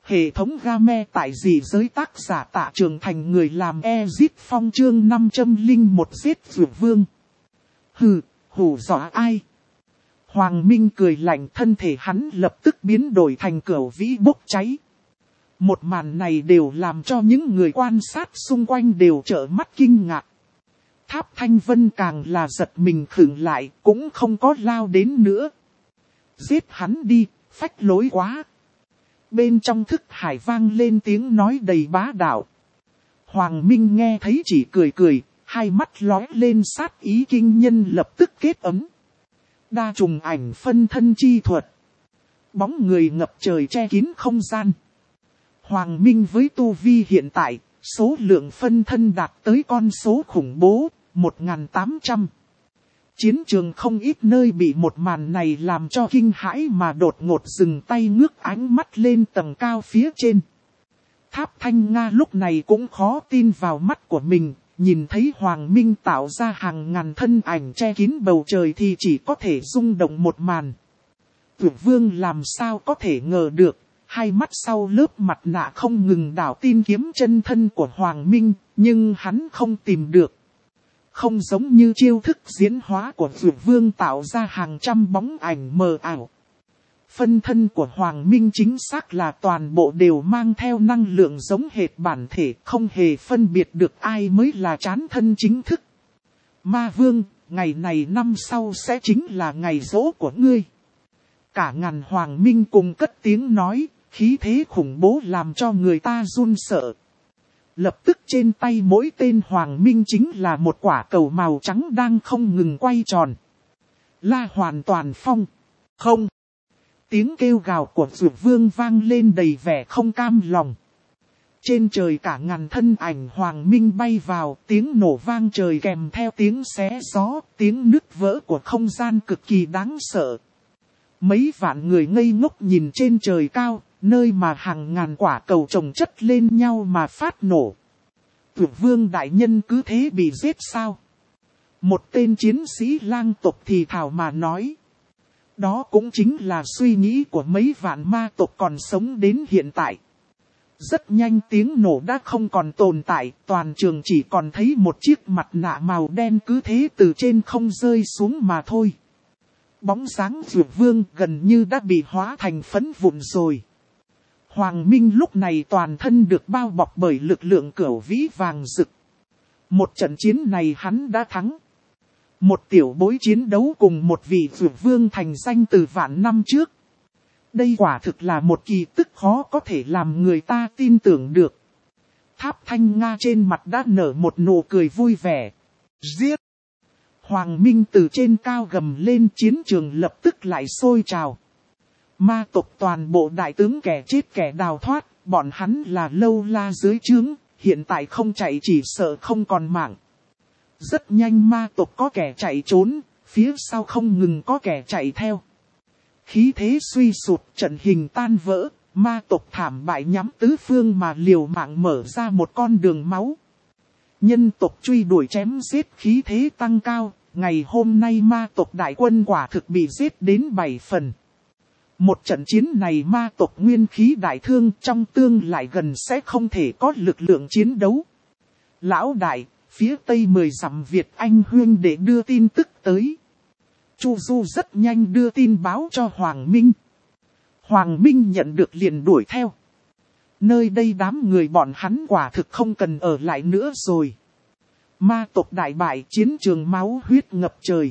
Hệ thống game tại dị giới tác giả Tạ Trường Thành, người làm Exit Phong, chương 501 giết Dược Vương. Hừ, hù dọa ai? Hoàng Minh cười lạnh, thân thể hắn lập tức biến đổi thành cửu vĩ bốc cháy. Một màn này đều làm cho những người quan sát xung quanh đều trợn mắt kinh ngạc. Tháp Thanh Vân càng là giật mình khựng lại, cũng không có lao đến nữa. Giết hắn đi, phách lối quá. Bên trong thức hải vang lên tiếng nói đầy bá đạo. Hoàng Minh nghe thấy chỉ cười cười, hai mắt lóe lên sát ý kinh nhân, lập tức kết ấm. Đa trùng ảnh phân thân chi thuật. Bóng người ngập trời che kín không gian. Hoàng Minh với tu vi hiện tại, số lượng phân thân đạt tới con số khủng bố, 1.800. Chiến trường không ít nơi bị một màn này làm cho kinh hãi mà đột ngột dừng tay, ngước ánh mắt lên tầng cao phía trên. Tháp Thanh Nga lúc này cũng khó tin vào mắt của mình, nhìn thấy Hoàng Minh tạo ra hàng ngàn thân ảnh che kín bầu trời thì chỉ có thể rung động một màn. Dược Vương làm sao có thể ngờ được, hai mắt sau lớp mặt nạ không ngừng đảo tin kiếm chân thân của Hoàng Minh, nhưng hắn không tìm được. Không giống như chiêu thức diễn hóa của Dược Vương tạo ra hàng trăm bóng ảnh mờ ảo. Phân thân của Hoàng Minh chính xác là toàn bộ đều mang theo năng lượng giống hệt bản thể, không hề phân biệt được ai mới là trán thân chính thức. Ma Vương, ngày này năm sau sẽ chính là ngày giỗ của ngươi. Cả ngàn Hoàng Minh cùng cất tiếng nói, khí thế khủng bố làm cho người ta run sợ. Lập tức trên tay mỗi tên Hoàng Minh chính là một quả cầu màu trắng đang không ngừng quay tròn. La hoàn toàn phong. Không. Tiếng kêu gào của Dược Vương vang lên đầy vẻ không cam lòng. Trên trời cả ngàn thân ảnh Hoàng Minh bay vào, tiếng nổ vang trời kèm theo tiếng xé gió, tiếng nứt vỡ của không gian cực kỳ đáng sợ. Mấy vạn người ngây ngốc nhìn trên trời cao, nơi mà hàng ngàn quả cầu chồng chất lên nhau mà phát nổ. Dược Vương đại nhân cứ thế bị giết sao? Một tên chiến sĩ lang tộc thì thào mà nói. Đó cũng chính là suy nghĩ của mấy vạn ma tộc còn sống đến hiện tại. Rất nhanh tiếng nổ đã không còn tồn tại, toàn trường chỉ còn thấy một chiếc mặt nạ màu đen cứ thế từ trên không rơi xuống mà thôi. Bóng dáng Dược Vương gần như đã bị hóa thành phấn vụn rồi. Hoàng Minh lúc này toàn thân được bao bọc bởi lực lượng cửu vĩ vàng rực. Một trận chiến này hắn đã thắng. Một tiểu bối chiến đấu cùng một vị Dược Vương thành danh từ vạn năm trước. Đây quả thực là một kỳ tích khó có thể làm người ta tin tưởng được. Tháp Thanh Nga trên mặt đã nở một nụ cười vui vẻ. Giết! Hoàng Minh từ trên cao gầm lên, chiến trường lập tức lại sôi trào. Ma tộc toàn bộ đại tướng kẻ chết kẻ đào thoát, bọn hắn là lâu la dưới trướng, hiện tại không chạy chỉ sợ không còn mạng. Rất nhanh ma tộc có kẻ chạy trốn, phía sau không ngừng có kẻ chạy theo. Khí thế suy sụt, trận hình tan vỡ, ma tộc thảm bại nhắm tứ phương mà liều mạng mở ra một con đường máu. Nhân tộc truy đuổi chém giết, khí thế tăng cao, ngày hôm nay ma tộc đại quân quả thực bị giết đến 7 phần. Một trận chiến này ma tộc nguyên khí đại thương, trong tương lại gần sẽ không thể có lực lượng chiến đấu. Lão đại, phía tây 10 dặm Việt Anh huyên để đưa tin tức tới. Chu Du rất nhanh đưa tin báo cho Hoàng Minh. Hoàng Minh nhận được liền đuổi theo. Nơi đây đám người bọn hắn quả thực không cần ở lại nữa rồi. Ma tộc đại bại, chiến trường máu huyết ngập trời.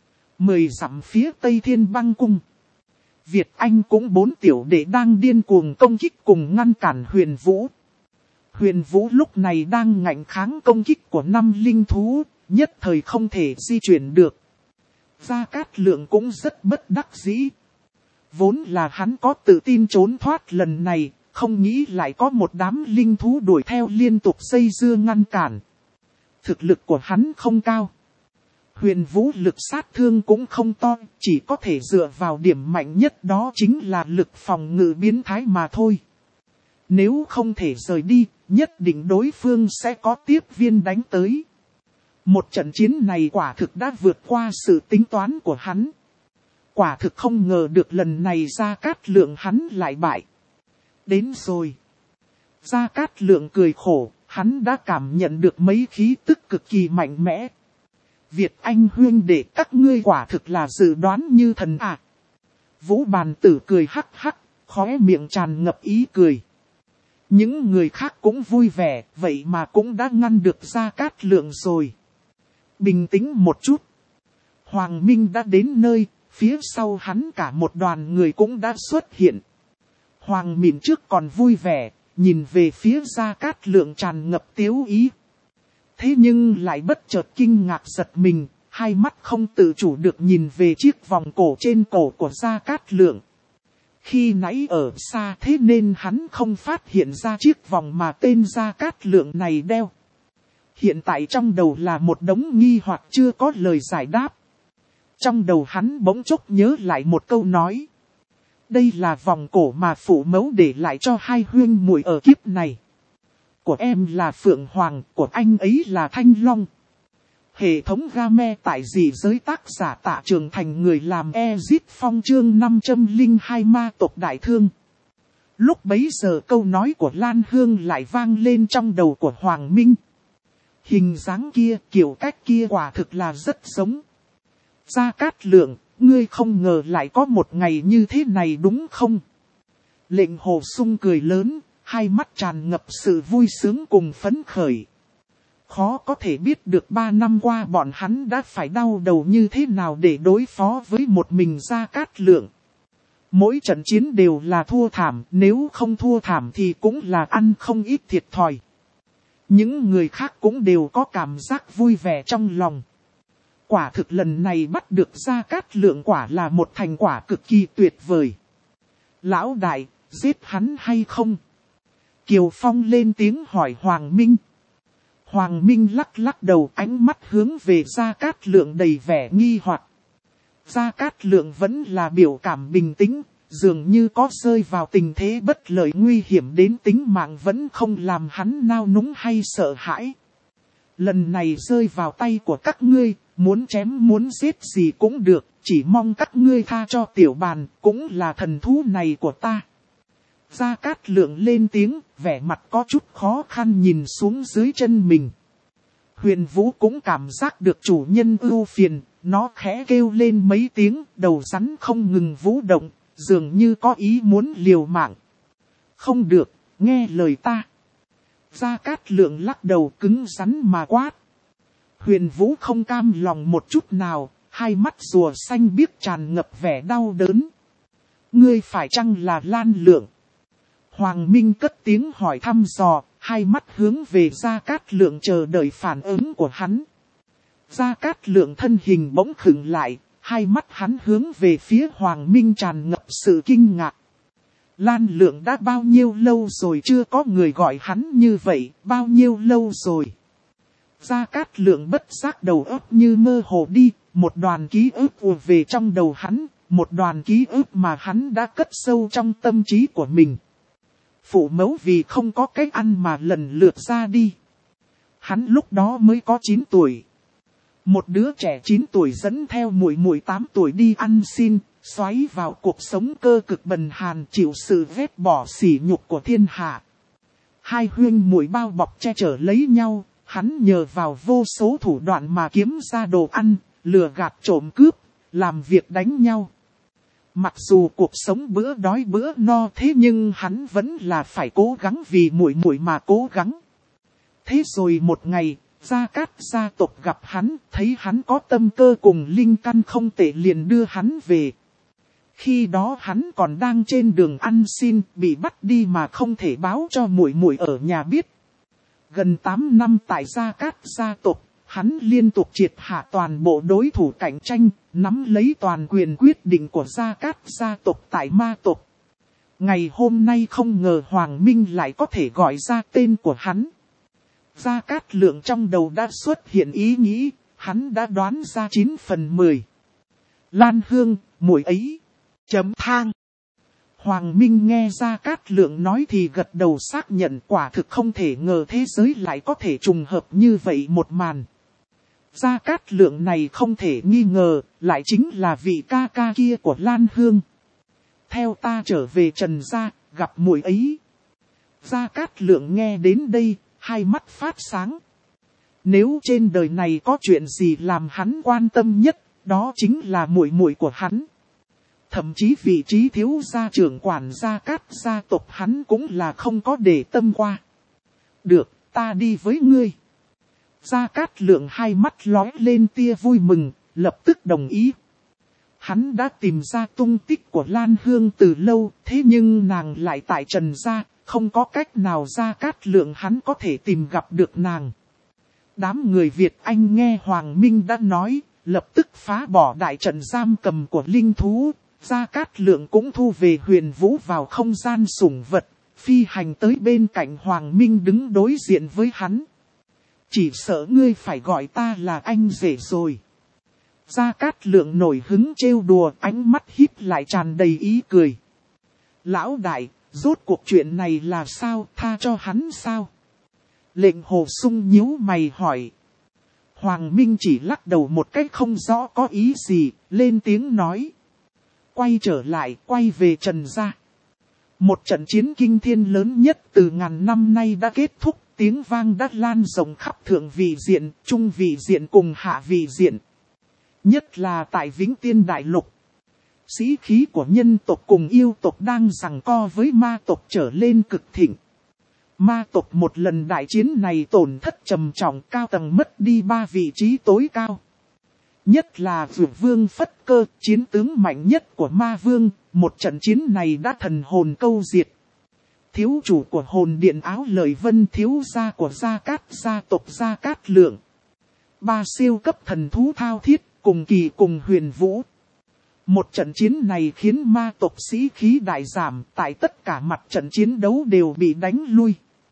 10 dặm phía tây Thiên Băng Cung. Việt Anh cũng 4 tiểu đệ đang điên cuồng công kích cùng ngăn cản Huyền Vũ. Huyền Vũ lúc này đang ngạnh kháng công kích của 5 linh thú, nhất thời không thể di chuyển được. Gia Cát Lượng cũng rất bất đắc dĩ. Vốn là hắn có tự tin trốn thoát lần này, không nghĩ lại có một đám linh thú đuổi theo liên tục dây dưa ngăn cản. Thực lực của hắn không cao. Huyền Vũ lực sát thương cũng không to, chỉ có thể dựa vào điểm mạnh nhất đó chính là lực phòng ngự biến thái mà thôi. Nếu không thể rời đi, nhất định đối phương sẽ có tiếp viên đánh tới. Một trận chiến này quả thực đã vượt qua sự tính toán của hắn. Quả thực không ngờ được lần này Gia Cát Lượng hắn lại bại. Đến rồi. Gia Cát Lượng cười khổ, hắn đã cảm nhận được mấy khí tức cực kỳ mạnh mẽ. Việt Anh huynh đệ các ngươi quả thực là dự đoán như thần ạ. Vũ Bàn Tử cười hắc hắc, khóe miệng tràn ngập ý cười. Những người khác cũng vui vẻ, vậy mà cũng đã ngăn được Gia Cát Lượng rồi. Bình tĩnh một chút. Hoàng Minh đã đến nơi, phía sau hắn cả một đoàn người cũng đã xuất hiện. Hoàng Mịn trước còn vui vẻ, nhìn về phía Gia Cát Lượng tràn ngập tiếu ý. Thế nhưng lại bất chợt kinh ngạc giật mình, hai mắt không tự chủ được nhìn về chiếc vòng cổ trên cổ của Gia Cát Lượng. Khi nãy ở xa thế nên hắn không phát hiện ra chiếc vòng mà tên Gia Cát Lượng này đeo. Hiện tại trong đầu là một đống nghi hoặc chưa có lời giải đáp. Trong đầu hắn bỗng chốc nhớ lại một câu nói. Đây là vòng cổ mà phụ mẫu để lại cho hai huynh muội ở kiếp này. Của em là Phượng Hoàng, của anh ấy là Thanh Long. Hệ thống game tại dị giới tác giả Tạ Trường Thành người làm Ezit Phong chương 502 ma tộc đại thương. Lúc bấy giờ câu nói của Lan Hương lại vang lên trong đầu của Hoàng Minh. Hình dáng kia, kiểu cách kia quả thực là rất giống. Gia Cát Lượng, ngươi không ngờ lại có một ngày như thế này đúng không? Lệnh Hồ Sung cười lớn, hai mắt tràn ngập sự vui sướng cùng phấn khởi. Khó có thể biết được 3 năm qua bọn hắn đã phải đau đầu như thế nào để đối phó với một mình Gia Cát Lượng. Mỗi trận chiến đều là thua thảm, nếu không thua thảm thì cũng là ăn không ít thiệt thòi. Những người khác cũng đều có cảm giác vui vẻ trong lòng. Quả thực lần này bắt được Gia Cát Lượng quả là một thành quả cực kỳ tuyệt vời. Lão đại, giết hắn hay không? Kiều Phong lên tiếng hỏi Hoàng Minh. Hoàng Minh lắc lắc đầu, ánh mắt hướng về Gia Cát Lượng đầy vẻ nghi hoặc. Gia Cát Lượng vẫn là biểu cảm bình tĩnh, dường như có rơi vào tình thế bất lợi nguy hiểm đến tính mạng vẫn không làm hắn nao núng hay sợ hãi. Lần này rơi vào tay của các ngươi, muốn chém muốn giết gì cũng được, chỉ mong các ngươi tha cho Tiểu Bàn, cũng là thần thú này của ta. Gia Cát Lượng lên tiếng, vẻ mặt có chút khó khăn nhìn xuống dưới chân mình. Huyền Vũ cũng cảm giác được chủ nhân ưu phiền, nó khẽ kêu lên mấy tiếng, đầu rắn không ngừng vũ động, dường như có ý muốn liều mạng. Không được, nghe lời ta. Gia Cát Lượng lắc đầu cứng rắn mà quát. Huyền Vũ không cam lòng một chút nào, hai mắt rùa xanh biếc tràn ngập vẻ đau đớn. Ngươi phải chăng là Lan Lượng? Hoàng Minh cất tiếng hỏi thăm dò, hai mắt hướng về Gia Cát Lượng chờ đợi phản ứng của hắn. Gia Cát Lượng thân hình bỗng khựng lại, hai mắt hắn hướng về phía Hoàng Minh tràn ngập sự kinh ngạc. Lan Lượng đã bao nhiêu lâu rồi chưa có người gọi hắn như vậy, bao nhiêu lâu rồi? Gia Cát Lượng bất giác đầu óc như mơ hồ đi, một đoàn ký ức ùa về trong đầu hắn, một đoàn ký ức mà hắn đã cất sâu trong tâm trí của mình. Phụ mẫu vì không có cách ăn mà lần lượt ra đi. Hắn lúc đó mới có 9 tuổi. Một đứa trẻ 9 tuổi dẫn theo muội muội 8 tuổi đi ăn xin, xoáy vào cuộc sống cơ cực bần hàn chịu sự vét bỏ sỉ nhục của thiên hạ. Hai huynh muội bao bọc che chở lấy nhau, hắn nhờ vào vô số thủ đoạn mà kiếm ra đồ ăn, lừa gạt trộm cướp, làm việc đánh nhau. Mặc dù cuộc sống bữa đói bữa no thế nhưng hắn vẫn là phải cố gắng vì muội muội mà cố gắng. Thế rồi một ngày, Gia Cát gia tộc gặp hắn, thấy hắn có tâm cơ cùng linh căn không tệ liền đưa hắn về. Khi đó hắn còn đang trên đường ăn xin, bị bắt đi mà không thể báo cho muội muội ở nhà biết. Gần 8 năm tại Gia Cát gia tộc, hắn liên tục triệt hạ toàn bộ đối thủ cạnh tranh, nắm lấy toàn quyền quyết định của Gia Cát gia tộc tại ma tộc. Ngày hôm nay không ngờ Hoàng Minh lại có thể gọi ra tên của hắn. Gia Cát Lượng trong đầu đã xuất hiện ý nghĩ, hắn đã đoán ra 9 phần 10. Lan Hương, muội ấy. Chấm thang. Hoàng Minh nghe Gia Cát Lượng nói thì gật đầu xác nhận quả thực không thể ngờ thế giới lại có thể trùng hợp như vậy một màn. Gia Cát Lượng này không thể nghi ngờ, lại chính là vị ca ca kia của Lan Hương. Theo ta trở về Trần gia, gặp muội ấy. Gia Cát Lượng nghe đến đây, hai mắt phát sáng. Nếu trên đời này có chuyện gì làm hắn quan tâm nhất, đó chính là muội muội của hắn. Thậm chí vị trí thiếu gia trưởng quản Gia Cát gia tộc hắn cũng là không có để tâm qua. Được, ta đi với ngươi. Gia Cát Lượng hai mắt lóe lên tia vui mừng, lập tức đồng ý. Hắn đã tìm ra tung tích của Lan Hương từ lâu, thế nhưng nàng lại tại Trần gia, không có cách nào Gia Cát Lượng hắn có thể tìm gặp được nàng. Đám người Việt Anh nghe Hoàng Minh đã nói, lập tức phá bỏ đại trận giam cầm của linh thú. Gia Cát Lượng cũng thu về Huyền Vũ vào không gian sủng vật, phi hành tới bên cạnh Hoàng Minh đứng đối diện với hắn. Chỉ sợ ngươi phải gọi ta là anh rể rồi. Gia Cát Lượng nổi hứng trêu đùa, ánh mắt híp lại tràn đầy ý cười. Lão đại, rốt cuộc chuyện này là sao, tha cho hắn sao? Lệnh Hồ Sung nhíu mày hỏi. Hoàng Minh chỉ lắc đầu một cách không rõ có ý gì, lên tiếng nói. Quay trở lại, quay về Trần gia. Một trận chiến kinh thiên lớn nhất từ ngàn năm nay đã kết thúc, tiếng vang đã lan rộng khắp thượng vị diện, trung vị diện cùng hạ vị diện. Nhất là tại Vĩnh Tiên Đại Lục. Sĩ khí của nhân tộc cùng yêu tộc đang giằng co với ma tộc trở lên cực thịnh. Ma tộc một lần đại chiến này tổn thất trầm trọng, cao tầng mất đi 3 vị trí tối cao. Nhất là Dược Vương Phất Cơ, chiến tướng mạnh nhất của Ma Vương, một trận chiến này đã thần hồn câu diệt. Thiếu chủ của hồn điện Áo Lợi Vân, thiếu gia của Gia Cát gia tộc Gia Cát Lượng. 3 siêu cấp thần thú thao thiết, cùng kỳ cùng Huyền Vũ. Một trận chiến này khiến ma tộc sĩ khí đại giảm, tại tất cả mặt trận chiến đấu đều bị đánh lui.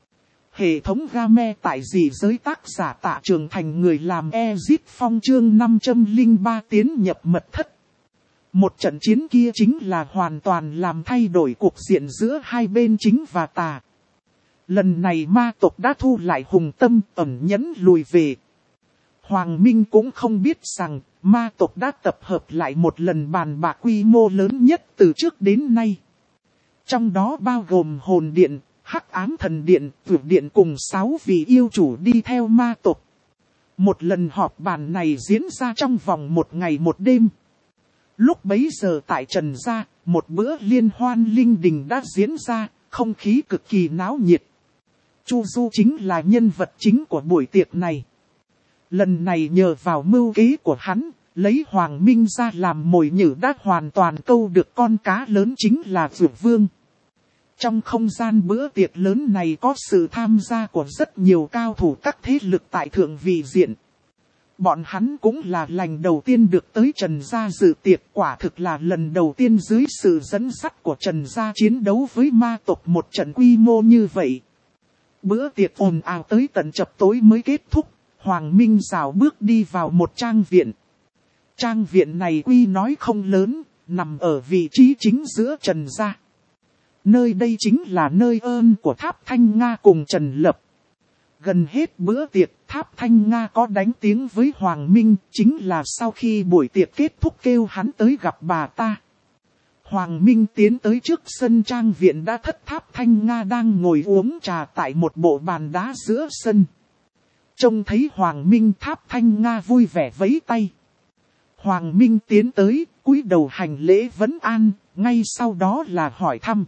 Hệ thống game tại dị giới tác giả Tạ Trường Thành người làm Ezit Phong chương 503 tiến nhập mật thất. Một trận chiến kia chính là hoàn toàn làm thay đổi cuộc diện giữa hai bên chính và tà. Lần này ma tộc đã thu lại hùng tâm, ẩn nhẫn lùi về. Hoàng Minh cũng không biết rằng ma tộc đã tập hợp lại một lần bàn bạc quy mô lớn nhất từ trước đến nay. Trong đó bao gồm hồn điện, Hắc Ám Thần Điện, Vượt Điện cùng 6 vị yêu chủ đi theo ma tộc. Một lần họp bàn này diễn ra trong vòng 1 ngày 1 đêm. Lúc bấy giờ tại Trần gia, một bữa liên hoan linh đình đã diễn ra, không khí cực kỳ náo nhiệt. Chu Du chính là nhân vật chính của buổi tiệc này. Lần này nhờ vào mưu kế của hắn, lấy Hoàng Minh ra làm mồi nhử đã hoàn toàn câu được con cá lớn chính là Dược Vương. Trong không gian bữa tiệc lớn này có sự tham gia của rất nhiều cao thủ các thế lực tại thượng vị diện. Bọn hắn cũng là lần đầu tiên được tới Trần gia dự tiệc, quả thực là lần đầu tiên dưới sự dẫn dắt của Trần gia chiến đấu với ma tộc một trận quy mô như vậy. Bữa tiệc ồn ào tới tận chập tối mới kết thúc, Hoàng Minh rảo bước đi vào một trang viện. Trang viện này quy nói không lớn, nằm ở vị trí chính giữa Trần gia. Nơi đây chính là nơi ơn của Tháp Thanh Nga cùng Trần Lập. Gần hết bữa tiệc, Tháp Thanh Nga có đánh tiếng với Hoàng Minh, chính là sau khi buổi tiệc kết thúc kêu hắn tới gặp bà ta. Hoàng Minh tiến tới trước sân trang viện đã thất Tháp Thanh Nga đang ngồi uống trà tại một bộ bàn đá giữa sân. Trông thấy Hoàng Minh, Tháp Thanh Nga vui vẻ vẫy tay. Hoàng Minh tiến tới, cúi đầu hành lễ vấn an, ngay sau đó là hỏi thăm.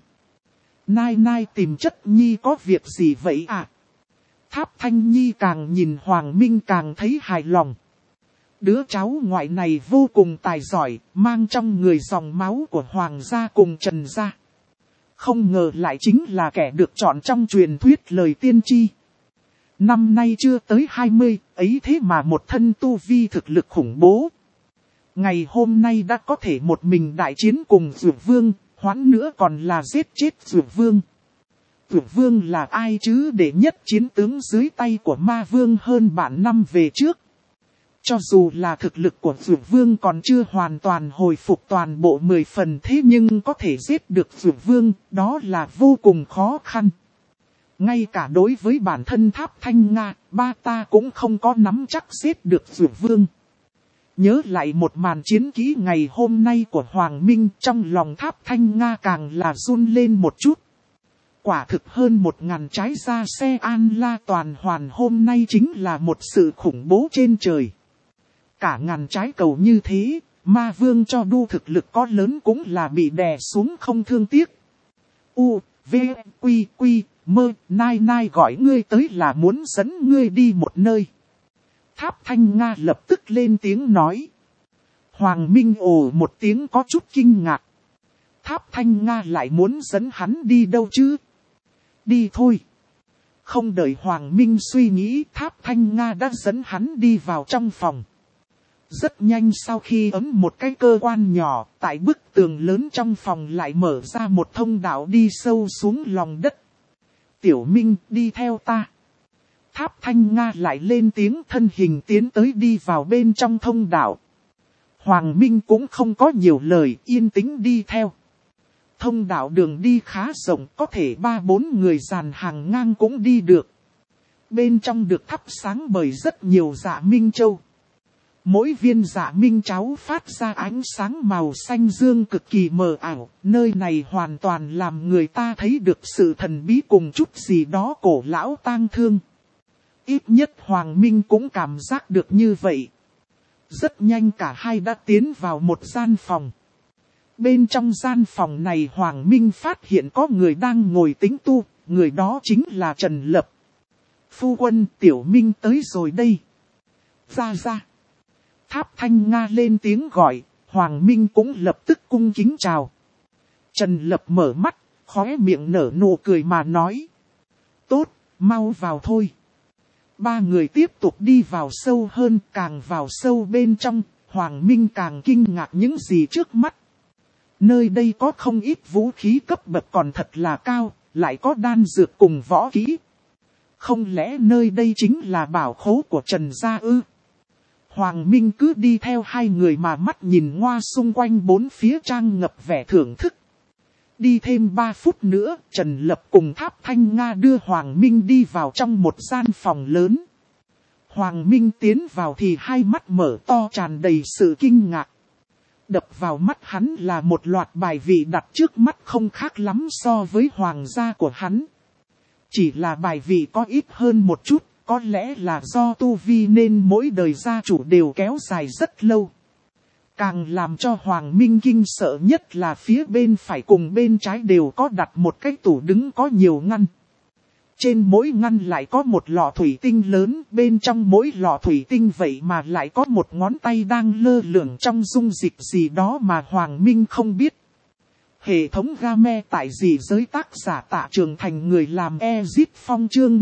Nai Nai tìm Chất Nhi có việc gì vậy ạ? Tháp Thanh Nhi càng nhìn Hoàng Minh càng thấy hài lòng. Đứa cháu ngoại này vô cùng tài giỏi, mang trong người dòng máu của Hoàng gia cùng Trần gia. Không ngờ lại chính là kẻ được chọn trong truyền thuyết lời tiên tri. Năm nay chưa tới 20, ấy thế mà một thân tu vi thực lực khủng bố. Ngày hôm nay đã có thể một mình đại chiến cùng Dược Vương, hoãn nữa còn là giết chết Dược Vương. Dược Vương là ai chứ, để nhất chiến tướng dưới tay của Ma Vương hơn vạn năm về trước. Cho dù là thực lực của Dược Vương còn chưa hoàn toàn hồi phục toàn bộ 10 phần, thế nhưng có thể giết được Dược Vương, đó là vô cùng khó khăn. Ngay cả đối với bản thân Tháp Thanh Nga, ba ta cũng không có nắm chắc giết được Dược Vương. Nhớ lại một màn chiến kỹ ngày hôm nay của Hoàng Minh, trong lòng Tháp Thanh Nga càng là run lên một chút. quả thực hơn 1000 trái ra xe An La toàn hoàn hôm nay chính là một sự khủng bố trên trời. Cả 1000 trái cầu như thế, ma vương cho đu thực lực có lớn cũng là bị đè xuống không thương tiếc. U, V, Quy, Quy, Mơ, Nai Nai gọi ngươi tới là muốn dẫn ngươi đi một nơi. Tháp Thanh Nga lập tức lên tiếng nói. Hoàng Minh ồ một tiếng có chút kinh ngạc. Tháp Thanh Nga lại muốn dẫn hắn đi đâu chứ? Đi thôi. Không đợi Hoàng Minh suy nghĩ, Tháp Thanh Nga đã dẫn hắn đi vào trong phòng. Rất nhanh sau khi ấn một cái cơ quan nhỏ, tại bức tường lớn trong phòng lại mở ra một thông đạo đi sâu xuống lòng đất. Tiểu Minh đi theo ta. Tháp Thanh Nga lại lên tiếng thân hình tiến tới đi vào bên trong thông đạo. Hoàng Minh cũng không có nhiều lời, yên tĩnh đi theo. Thông đạo đường đi khá rộng, có thể 3-4 người dàn hàng ngang cũng đi được. Bên trong được thắp sáng bởi rất nhiều dạ minh châu. Mỗi viên dạ minh cháo phát ra ánh sáng màu xanh dương cực kỳ mờ ảo. Nơi này hoàn toàn làm người ta thấy được sự thần bí cùng chút gì đó cổ lão tang thương. Ít nhất Hoàng Minh cũng cảm giác được như vậy. Rất nhanh cả hai đã tiến vào một gian phòng. Bên trong gian phòng này Hoàng Minh phát hiện có người đang ngồi tĩnh tu, người đó chính là Trần Lập. Phu quân Tiểu Minh tới rồi đây. Ra ra. Tháp Thanh Nga lên tiếng gọi, Hoàng Minh cũng lập tức cung kính chào. Trần Lập mở mắt, khóe miệng nở nụ cười mà nói. Tốt, mau vào thôi. Ba người tiếp tục đi vào sâu hơn, càng vào sâu bên trong, Hoàng Minh càng kinh ngạc những gì trước mắt. Nơi đây có không ít vũ khí cấp bậc còn thật là cao, lại có đan dược cùng võ kỹ. Không lẽ nơi đây chính là bảo khố của Trần gia ư? Hoàng Minh cứ đi theo hai người mà mắt nhìn ngoa xung quanh bốn phía trang ngập vẻ thưởng thức. Đi thêm 3 phút nữa, Trần Lập cùng Tháp Thanh Nga đưa Hoàng Minh đi vào trong một gian phòng lớn. Hoàng Minh tiến vào thì hai mắt mở to tràn đầy sự kinh ngạc. Đập vào mắt hắn là một loạt bài vị đặt trước mắt không khác lắm so với hoàng gia của hắn. Chỉ là bài vị có ít hơn một chút, có lẽ là do tu vi nên mỗi đời gia chủ đều kéo dài rất lâu. Càng làm cho Hoàng Minh kinh sợ nhất là phía bên phải cùng bên trái đều có đặt một cái tủ đứng có nhiều ngăn. Trên mỗi ngăn lại có một lọ thủy tinh lớn, bên trong mỗi lọ thủy tinh vậy mà lại có một ngón tay đang lơ lửng trong dung dịch gì đó mà Hoàng Minh không biết. Hệ thống game tại gì giới tác giả Tạ Trường Thành người làm Ezit Phong chương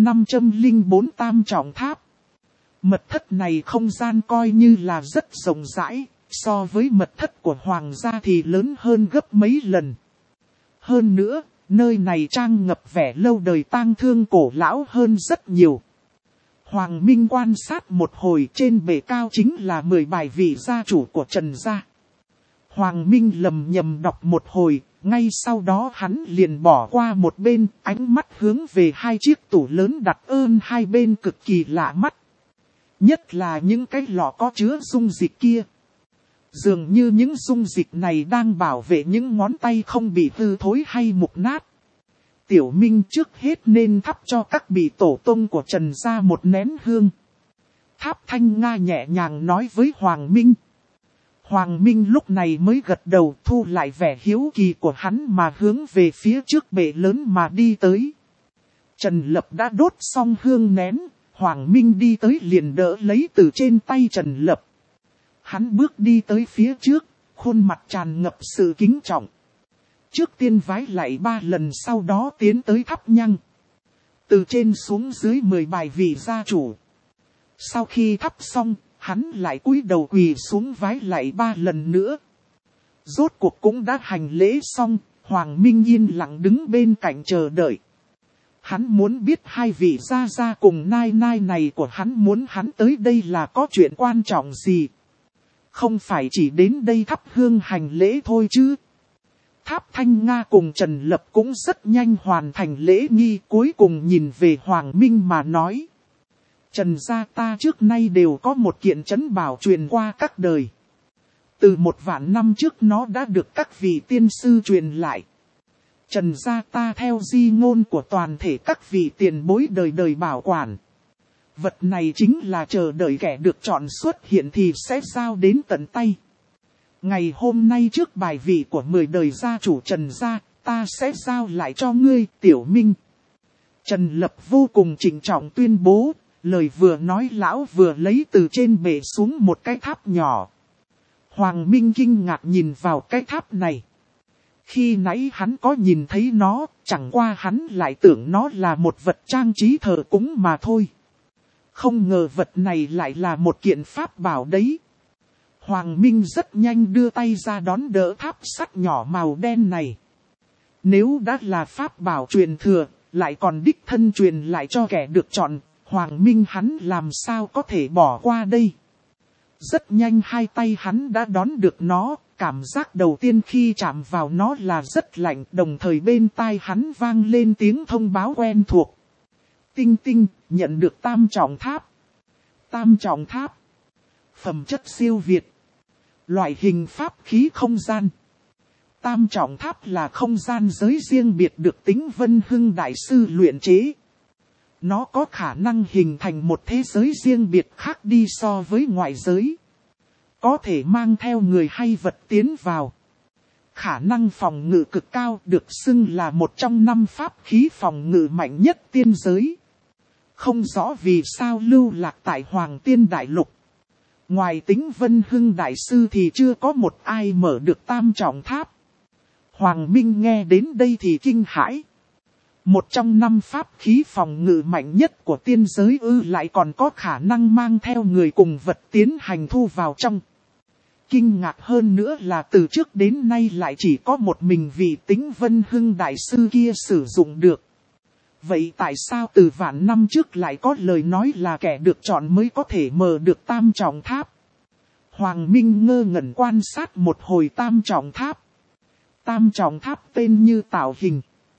504 tam trọng tháp. Mật thất này không gian coi như là rất rộng rãi, so với mật thất của Hoàng gia thì lớn hơn gấp mấy lần. Hơn nữa, nơi này trang ngập vẻ lâu đời tang thương cổ lão hơn rất nhiều. Hoàng Minh quan sát một hồi trên bệ cao chính là 10 bài vị gia chủ của Trần gia. Hoàng Minh lầm nhầm đọc một hồi, ngay sau đó hắn liền bỏ qua một bên, ánh mắt hướng về hai chiếc tủ lớn đặt ơn hai bên cực kỳ lạ mắt. Nhất là những cái lọ có chứa dung dịch kia. Dường như những dung dịch này đang bảo vệ những ngón tay không bị hư thối hay mục nát. Tiểu Minh trước hết nên thắp cho các vị tổ tông của Trần gia một nén hương. Tháp Thanh Nga nhẹ nhàng nói với Hoàng Minh. Hoàng Minh lúc này mới gật đầu thu lại vẻ hiếu kỳ của hắn mà hướng về phía trước bệ lớn mà đi tới. Trần Lập đã đốt xong hương nén, Hoàng Minh đi tới liền đỡ lấy từ trên tay Trần Lập. Hắn bước đi tới phía trước, khuôn mặt tràn ngập sự kính trọng. Trước tiên vái lạy 3 lần sau đó tiến tới thắp nhang. Từ trên xuống dưới 10 bài vị gia chủ. Sau khi thắp xong, hắn lại cúi đầu quỳ xuống vái lạy 3 lần nữa. Rốt cuộc cũng đã hành lễ xong, Hoàng Minh yên lặng đứng bên cạnh chờ đợi. Hắn muốn biết hai vị gia gia cùng nai nai này của hắn muốn hắn tới đây là có chuyện quan trọng gì. Không phải chỉ đến đây thắp hương hành lễ thôi chứ. Tháp Thanh Nga cùng Trần Lập cũng rất nhanh hoàn thành lễ nghi, cuối cùng nhìn về Hoàng Minh mà nói. Trần gia ta trước nay đều có một kiện trấn bảo truyền qua các đời. Từ 1 vạn năm trước nó đã được các vị tiên sư truyền lại. Trần gia ta theo di ngôn của toàn thể các vị tiền bối đời đời bảo quản. Vật này chính là chờ đợi kẻ được chọn xuất hiện thì sẽ giao đến tận tay. Ngày hôm nay trước bài vị của 10 đời gia chủ Trần gia, ta sẽ giao lại cho ngươi, Tiểu Minh. Trần Lập vô cùng trịnh trọng tuyên bố, lời vừa nói lão vừa lấy từ trên bệ xuống một cái tháp nhỏ. Hoàng Minh kinh ngạc nhìn vào cái tháp này. Khi nãy hắn có nhìn thấy nó, chẳng qua hắn lại tưởng nó là một vật trang trí thờ cúng mà thôi. Không ngờ vật này lại là một kiện pháp bảo đấy. Hoàng Minh rất nhanh đưa tay ra đón đỡ tháp sắt nhỏ màu đen này. Nếu đã là pháp bảo truyền thừa, lại còn đích thân truyền lại cho kẻ được chọn, Hoàng Minh hắn làm sao có thể bỏ qua đây. Rất nhanh hai tay hắn đã đón được nó, cảm giác đầu tiên khi chạm vào nó là rất lạnh, đồng thời bên tai hắn vang lên tiếng thông báo quen thuộc. Tinh tinh, nhận được tam trọng tháp. Tam trọng tháp. Phẩm chất siêu việt. Loại hình pháp khí không gian. Tam trọng tháp là không gian giới riêng biệt được Tĩnh Vân Hưng Đại Sư luyện chế. Nó có khả năng hình thành một thế giới riêng biệt khác đi so với ngoại giới. Có thể mang theo người hay vật tiến vào. Khả năng phòng ngự cực cao được xưng là một trong 5 pháp khí phòng ngự mạnh nhất tiên giới. Không rõ vì sao lưu lạc tại Hoàng Tiên Đại Lục. Ngoài Tĩnh Vân Hưng Đại Sư thì chưa có một ai mở được tam trọng tháp. Hoàng Minh nghe đến đây thì kinh hãi. Một trong 5 pháp khí phòng ngự mạnh nhất của tiên giới lại còn có khả năng mang theo người cùng vật tiến hành thu vào trong. Kinh ngạc hơn nữa là từ trước đến nay lại chỉ có một mình vị Tĩnh Vân Hưng Đại Sư kia sử dụng được. Vậy tại sao từ vạn năm trước lại có lời nói là kẻ được chọn mới có thể mở được tam trọng tháp? Hoàng Minh ngơ ngẩn quan sát một hồi tam trọng tháp. Tam trọng tháp tên như tạo hình.